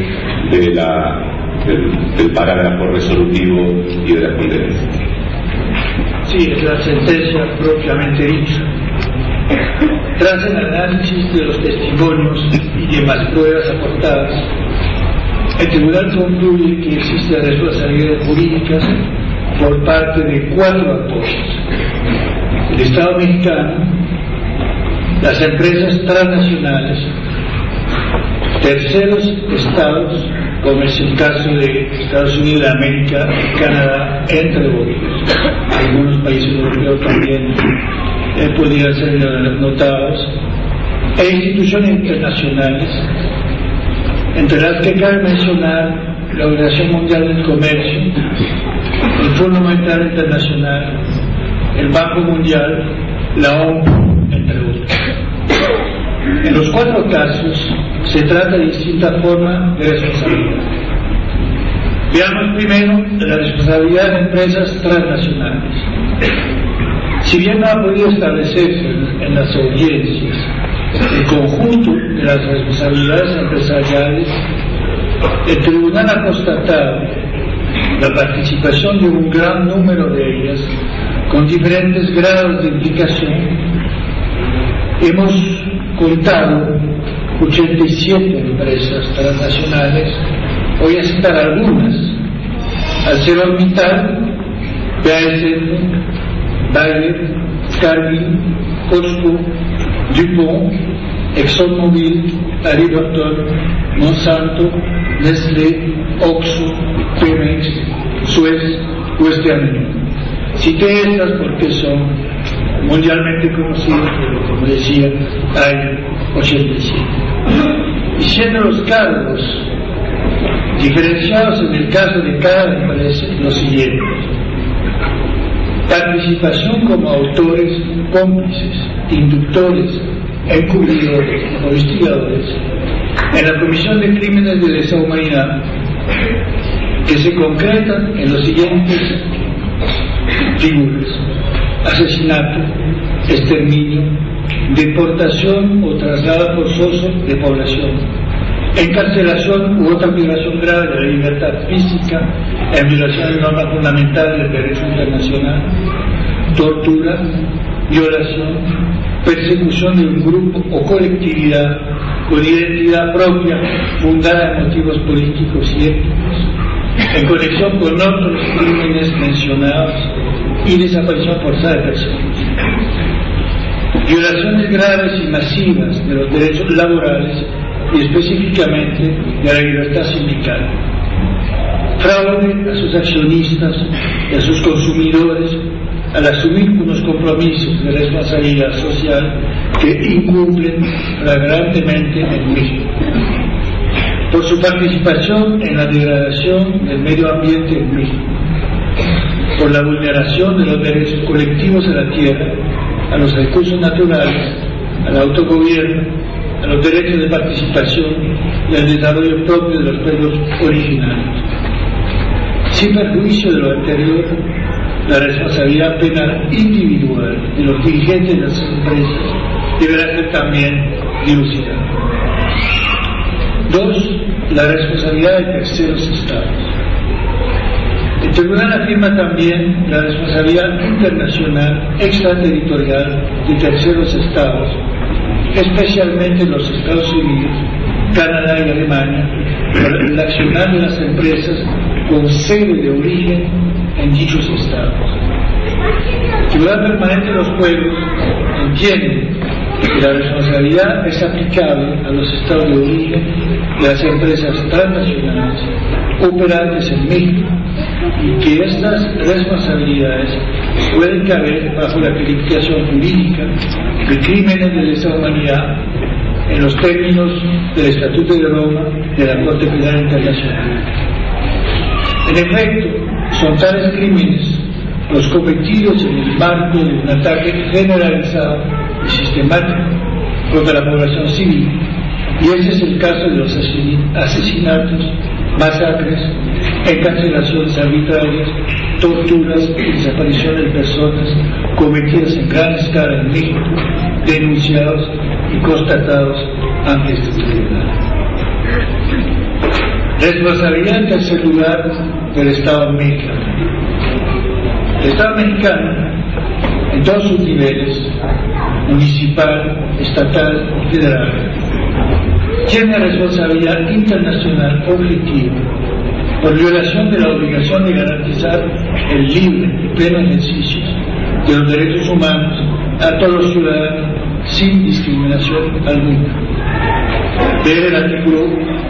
del parágrafo resolutivo y de las condenas. Sí, es la sentencia propiamente dicha. Tras el análisis de los testimonios y demás pruebas aportadas, el tribunal concluye que existen responsabilidades jurídicas por parte de 4 actores: el Estado mexicano, las empresas transnacionales, terceros estados, como es el caso de Estados Unidos de América y Canadá, entre otros. Algunos países europeos también podrían ser notados, e instituciones internacionales, entre las que cabe mencionar la Organización Mundial del Comercio, el Fondo Monetario Internacional, el Banco Mundial, la ONU, entre otros. En los 4 casos se trata de distintas formas de responsabilidad. Veamos primero la responsabilidad de empresas transnacionales. Si bien no ha podido establecerse en las audiencias el conjunto de las responsabilidades empresariales, el tribunal ha constatado la participación de un gran número de ellas con diferentes grados de implicación. Hemos contado 87 empresas transnacionales. Voy a citar algunas: ArcelorMittal, BASF, Bayer, Cargill, Costco, DuPont, ExxonMobil, Halliburton, Monsanto, Nestlé, Oxxo, Pemex, Suez, Western Union. Cité estas porque son mundialmente conocidas, pero como decía, hay 87. Y siendo los cargos diferenciados en el caso de cada empresa los siguientes: participación como autores, cómplices, inductores, encubridores o instigadores en la comisión de crímenes de lesa humanidad, que se concretan en los siguientes figuras: asesinato, exterminio, deportación o traslado forzoso de población, encarcelación u otra violación grave de la libertad física en violación de normas fundamentales del derecho internacional, tortura, violación, persecución de un grupo o colectividad con identidad propia fundada en motivos políticos y étnicos, en conexión con otros crímenes mencionados, y desaparición forzada de personas. Violaciones graves y masivas de los derechos laborales y específicamente de la libertad sindical. Fraude a sus accionistas y a sus consumidores al asumir unos compromisos de responsabilidad social que incumplen flagrantemente en México. Por su participación en la degradación del medio ambiente en México. Por la vulneración de los derechos colectivos a la tierra, a los recursos naturales, al autogobierno, a los derechos de participación y al desarrollo propio de los pueblos originarios. Sin perjuicio de lo anterior, la responsabilidad penal individual de los dirigentes de las empresas deberá ser también dilucidada. 2. La responsabilidad de terceros estados. El tribunal afirma también la responsabilidad internacional extraterritorial de terceros estados, especialmente los Estados Unidos, Canadá y Alemania, por el accionar de las empresas con sede de origen en dichos estados. El Tribunal Permanente de los Pueblos entiende que la responsabilidad es aplicable a los estados de origen de las empresas transnacionales operantes en México, y que estas responsabilidades pueden caber bajo la calificación jurídica de crímenes de lesa humanidad en los términos del Estatuto de Roma de la Corte Penal Internacional. En efecto, son tales crímenes los cometidos en el marco de un ataque generalizado y sistemático contra la población civil, y ese es el caso de los asesinatos, masacres, encarcelaciones arbitrarias, torturas y desaparición de personas cometidas en gran escala en México, denunciados y constatados ante este tribunal. Responsabilidad en tercer lugar del Estado mexicano. El Estado mexicano, en todos sus niveles, municipal, estatal y federal, tiene responsabilidad internacional objetiva por violación de la obligación de garantizar el libre y pleno ejercicio de los derechos humanos a todos los ciudadanos sin discriminación alguna. Ver el artículo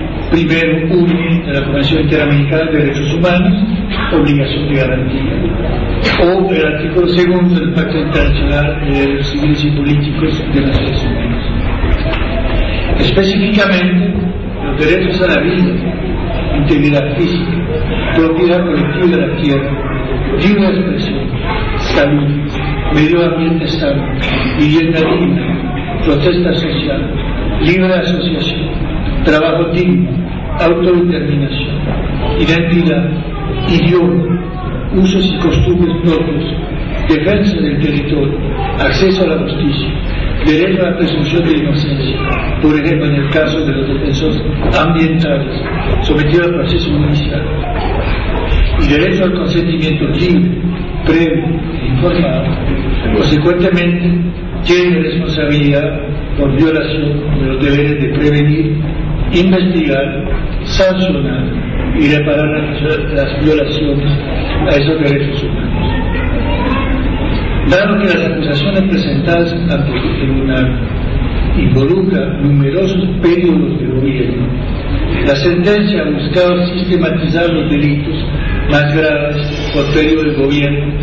1 de la Convención Interamericana de Derechos Humanos, obligación de garantía, o el artículo 2 del Pacto Internacional de Derechos Civiles y Políticos de Naciones Unidas. Específicamente, los derechos a la vida, integridad física, propiedad colectiva de la tierra, libre expresión, salud, medio ambiente estable, vivienda digna, protesta social, libre asociación, trabajo digno, autodeterminación, identidad, idioma, usos y costumbres propios, defensa del territorio, acceso a la justicia, derecho a la presunción de inocencia, por ejemplo en el caso de los defensores ambientales sometidos al proceso judicial, y derecho al consentimiento libre, previo e informado. Consecuentemente, tiene responsabilidad por violación de los deberes de prevenir, investigar, sancionar y reparar las violaciones a esos derechos humanos. Dado que las acusaciones presentadas ante el tribunal involucran numerosos periodos de gobierno, la sentencia ha buscado sistematizar los delitos más graves por periodo de gobierno,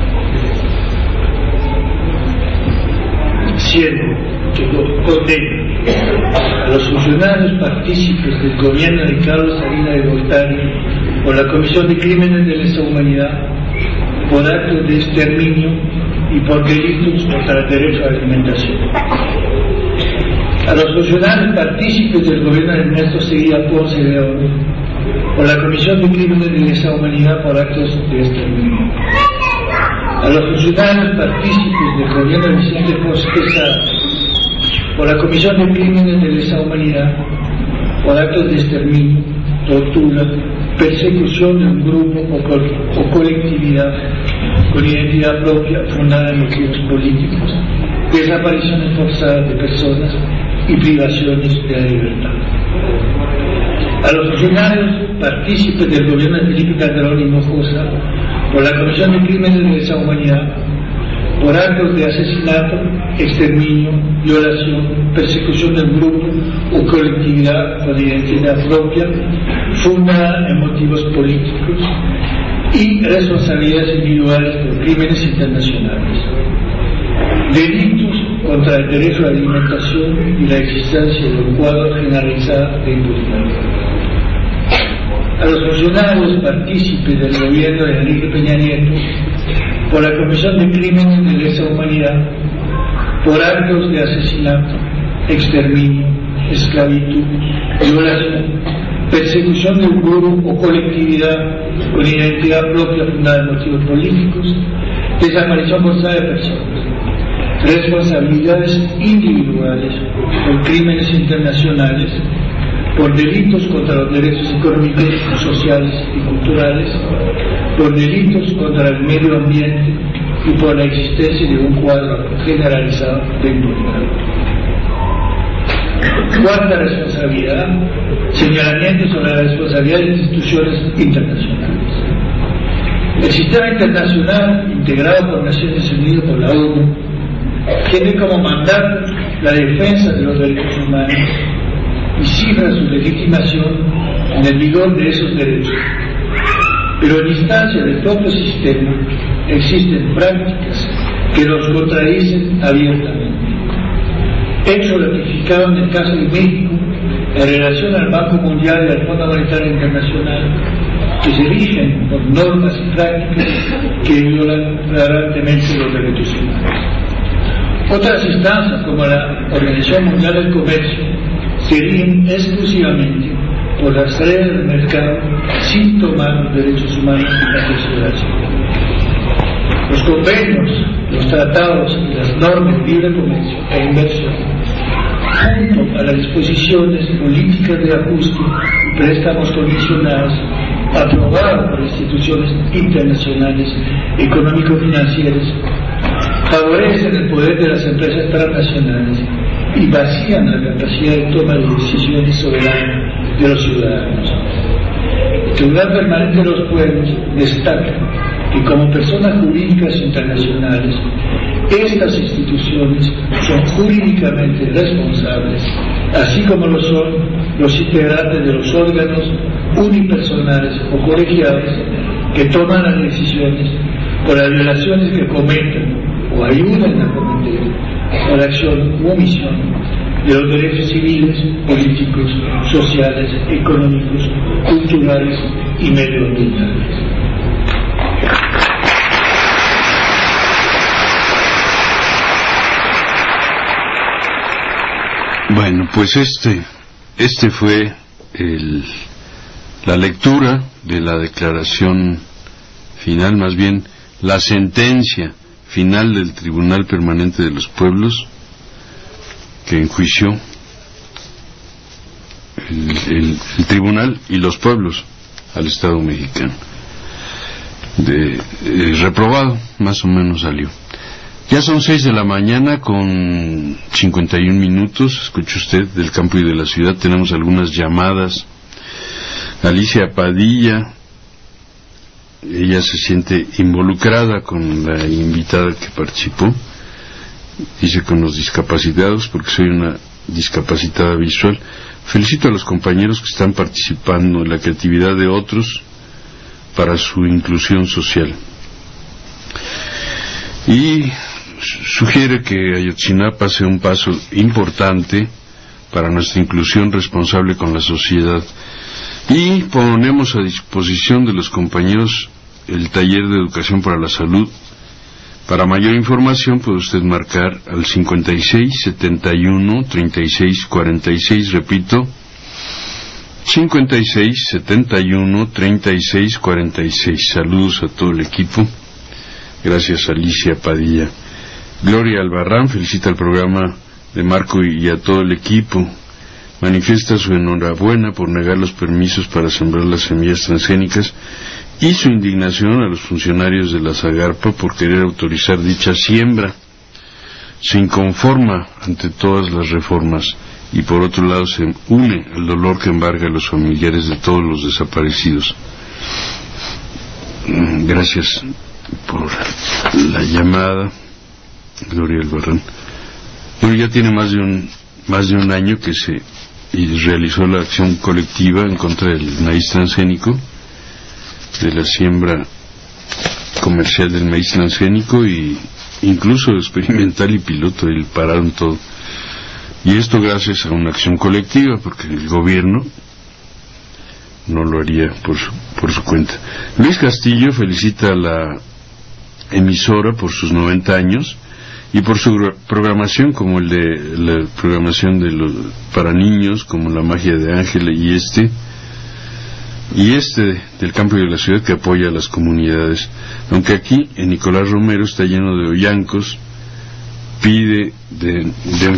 siendo que lo condena A los funcionarios partícipes del gobierno de Carlos Salinas de Gortari por la Comisión de Crímenes de Lesa Humanidad, por actos de exterminio y por delitos contra el derecho a la alimentación. A los funcionarios partícipes del gobierno de Ernesto Seguía Ponce de León por la Comisión de Crímenes de Lesa Humanidad por actos de exterminio. A los funcionarios partícipes del gobierno de Vicente Fox Quesada por la Comisión de Crímenes de Lesa Humanidad por actos de exterminio, tortura, persecución de un grupo o colectividad con identidad propia fundada en motivos políticos, desapariciones forzadas de personas y privaciones de la libertad. A los funcionarios partícipes del gobierno de Felipe Calderón Hinojosa por la Comisión de Crímenes de Lesa Humanidad por actos de asesinato, exterminio, violación, persecución del grupo o colectividad con identidad propia fundada en motivos políticos y responsabilidades individuales por crímenes internacionales. Delitos contra el derecho a la alimentación y la existencia de un cuadro generalizado de impunidad. A los funcionarios partícipes del gobierno de Enrique Peña Nieto por la Comisión de Crímenes de Lesa Humanidad por actos de asesinato, exterminio, esclavitud, violación, persecución de un grupo o colectividad con identidad propia fundada en motivos políticos, desaparición forzada de personas, responsabilidades individuales por crímenes internacionales, por delitos contra los derechos económicos, sociales y culturales, por delitos contra el medio ambiente y por la existencia de un cuadro generalizado de impunidad. Cuarta responsabilidad, señalamiento sobre la responsabilidad de instituciones internacionales. El sistema internacional, integrado por Naciones Unidas, por la ONU, tiene como mandato la defensa de los derechos humanos y cifra su legitimación en el vigor de esos derechos. Pero en instancia del propio sistema existen prácticas que los contradicen abiertamente. Hecho ratificado en el caso de México en relación al Banco Mundial y al Fondo Monetario Internacional, que se rigen por normas y prácticas que violan flagrantemente los derechos humanos. Otras instancias, como la Organización Mundial del Comercio, se rigen exclusivamente por las reglas del mercado sin tomar los derechos humanos en consideración. Los convenios, los tratados y las normas de libre comercio e inversión, junto a las disposiciones políticas de ajuste y préstamos condicionados aprobados por instituciones internacionales económico-financieras, favorecen el poder de las empresas transnacionales y vacían la capacidad de toma de decisiones soberanas de los ciudadanos. El Tribunal Permanente de los Pueblos destaca que como personas jurídicas internacionales, estas instituciones son jurídicamente responsables, así como lo son los integrantes de los órganos unipersonales o colegiados que toman las decisiones por las violaciones que cometen o ayudan a cometer por acción u omisión de los derechos civiles, políticos, sociales, económicos, culturales y medioambientales. Bueno, pues este fue la lectura de la declaración final, más bien la sentencia final del Tribunal Permanente de los Pueblos, que enjuició el Tribunal y los pueblos al Estado mexicano. Reprobado, más o menos salió. Ya son 6 de la mañana con 51 minutos. Escuche usted del campo y de la ciudad. Tenemos algunas llamadas. Alicia Padilla, ella se siente involucrada con la invitada que participó. Dice con los discapacitados, porque soy una discapacitada visual. Felicito a los compañeros que están participando en la creatividad de otros para su inclusión social. Y sugiere que Ayotzinapa sea un paso importante para nuestra inclusión responsable con la sociedad. Y ponemos a disposición de los compañeros el taller de educación para la salud. Para mayor información puede usted marcar al 56 71 36 46, repito, 56 71 36 46. Saludos a todo el equipo. Gracias a Alicia Padilla. Gloria Albarrán felicita al programa de Marco y a todo el equipo. Manifiesta su enhorabuena por negar los permisos para sembrar las semillas transgénicas y su indignación a los funcionarios de la Zagarpa por querer autorizar dicha siembra. Se inconforma ante todas las reformas y por otro lado se une al dolor que embarga a los familiares de todos los desaparecidos. Gracias por la llamada, Gloria Albarrán. Bueno, ya tiene más de un año que se realizó la acción colectiva en contra del maíz transgénico, de la siembra comercial del maíz transgénico y incluso experimental y piloto, y pararon todo. Y esto gracias a una acción colectiva, porque el gobierno no lo haría por su cuenta. Luis Castillo felicita a la emisora por sus 90 años y por su programación, como el de la programación para niños, como La Magia de Ángel y del campo y de la ciudad, que apoya a las comunidades. Aunque aquí en Nicolás Romero está lleno de hoyancos, pide den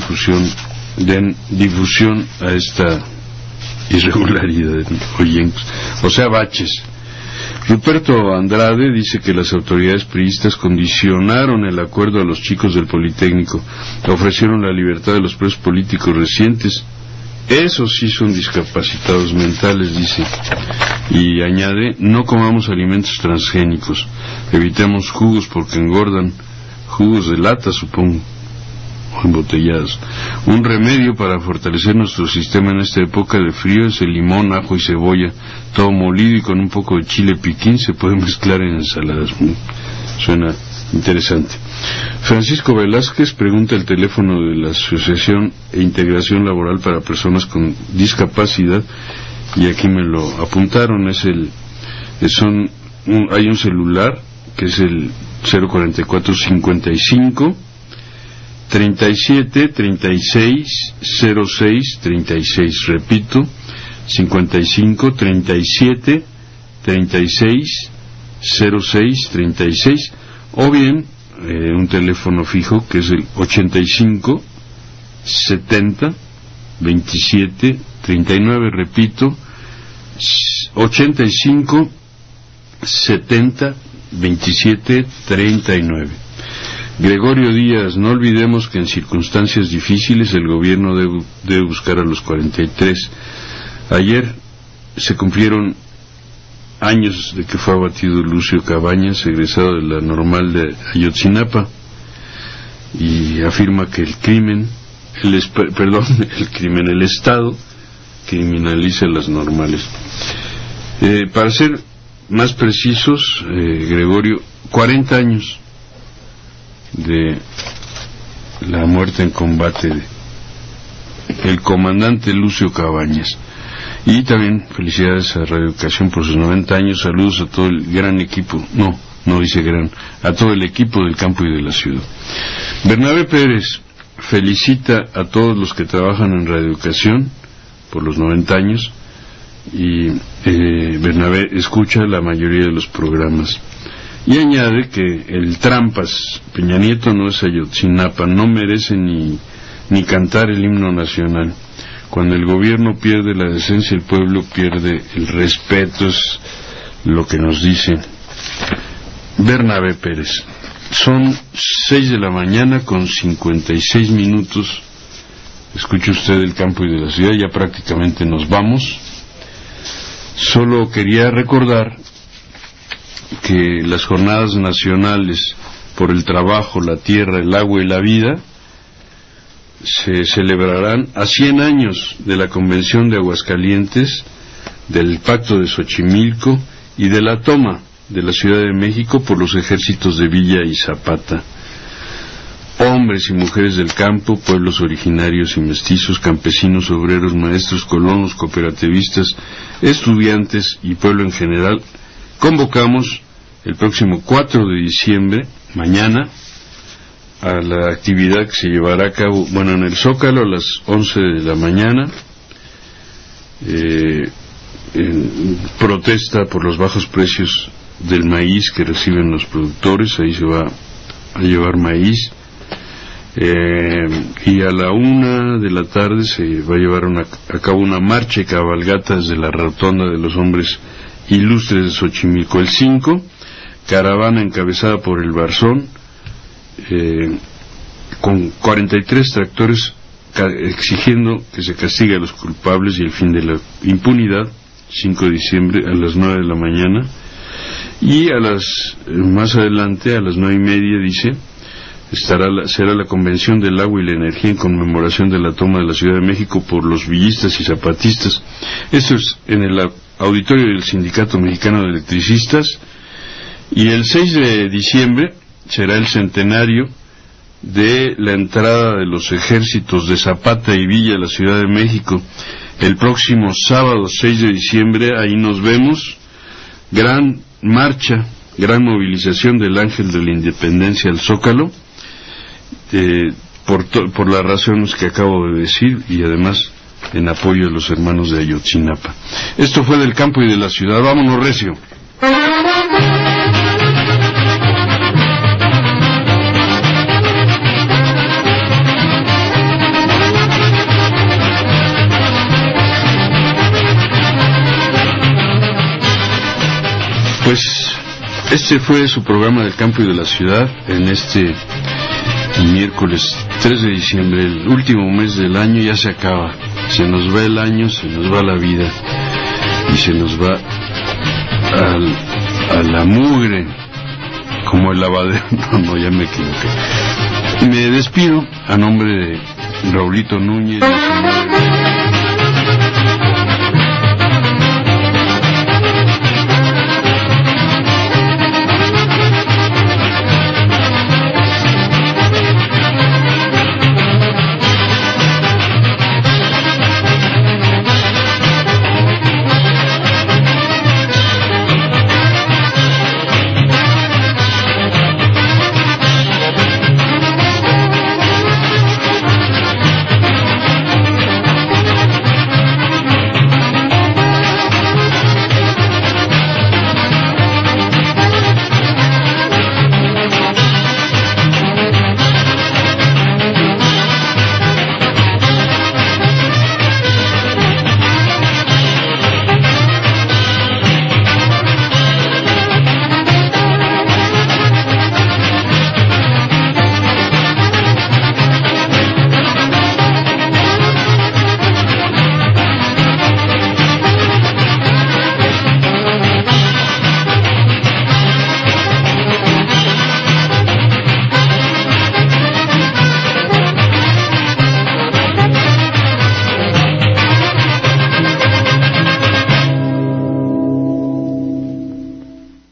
difusión a esta irregularidad de hoyancos, o sea, baches. Ruperto Andrade dice que las autoridades priistas condicionaron el acuerdo a los chicos del Politécnico, ofrecieron la libertad de los presos políticos recientes. Esos sí son discapacitados mentales, dice. Y añade, no comamos alimentos transgénicos, evitemos jugos porque engordan, jugos de lata supongo, o embotellados. Un remedio para fortalecer nuestro sistema en esta época de frío es el limón, ajo y cebolla, todo molido y con un poco de chile piquín, se puede mezclar en ensaladas. Suena interesante. Francisco Velázquez pregunta el teléfono de la Asociación e Integración Laboral para Personas con Discapacidad, y aquí me lo apuntaron. Hay un celular que es el 044 55 37 36 06 36, repito, 55 37 36 06 36, o bien un teléfono fijo que es el 85 70 27 39, repito, 85 70 27 39. Gregorio Díaz, no olvidemos que en circunstancias difíciles el gobierno debe buscar a los 43. Ayer se cumplieron años de que fue abatido Lucio Cabañas, egresado de la Normal de Ayotzinapa, y afirma que el Estado criminaliza las normales. Para ser más precisos, Gregorio, 40 años de la muerte en combate del comandante Lucio Cabañas. Y también felicidades a Radio Educación por sus 90 años. Saludos a todo el gran equipo, no dice gran, a todo el equipo del campo y de la ciudad. Bernabé Pérez felicita a todos los que trabajan en Radio Educación por los 90 años, y Bernabé escucha la mayoría de los programas. Y añade que el Trampas, Peña Nieto no es Ayotzinapa, no merece ni cantar el himno nacional. Cuando el gobierno pierde la decencia, el pueblo pierde el respeto, es lo que nos dice Bernabé Pérez. Son 6 de la mañana con 56 minutos. Escuche usted el campo y de la ciudad, ya prácticamente nos vamos. Solo quería recordar que las jornadas nacionales por el trabajo, la tierra, el agua y la vida se celebrarán a 100 años de la Convención de Aguascalientes, del Pacto de Xochimilco y de la toma de la Ciudad de México por los ejércitos de Villa y Zapata. hombres y mujeres del campo, pueblos originarios y mestizos, campesinos, obreros, maestros, colonos, cooperativistas, estudiantes y pueblo en general, convocamos el próximo 4 de diciembre, mañana, a la actividad que se llevará a cabo, en el Zócalo a las 11 de la mañana, en protesta por los bajos precios del maíz que reciben los productores. Ahí se va a llevar maíz, y a la 1 de la tarde se va a llevar a cabo una marcha y cabalgata desde la Rotonda de los Hombres Ilustres de Xochimilco. El 5, caravana encabezada por el Barzón, con 43 tractores exigiendo que se castigue a los culpables y el fin de la impunidad. 5 de diciembre a las 9 de la mañana. Y más adelante, a las 9:30, dice, será la Convención del Agua y la Energía en conmemoración de la toma de la Ciudad de México por los villistas y zapatistas. Esto es en el auditorio del Sindicato Mexicano de Electricistas. Y el 6 de diciembre será el centenario de la entrada de los ejércitos de Zapata y Villa a la Ciudad de México. El próximo sábado 6 de diciembre, ahí nos vemos. Gran marcha, gran movilización del Ángel de la Independencia al Zócalo, por las razones que acabo de decir, y además en apoyo de los hermanos de Ayotzinapa. Esto fue del campo y de la ciudad. Vámonos, recio. Pues este fue su programa del campo y de la ciudad en este miércoles 3 de diciembre, el último mes del año. Ya se acaba, se nos va el año, se nos va la vida y se nos va a la mugre como el lavadero. No, ya me equivoqué. Me despido a nombre de Raulito Núñez,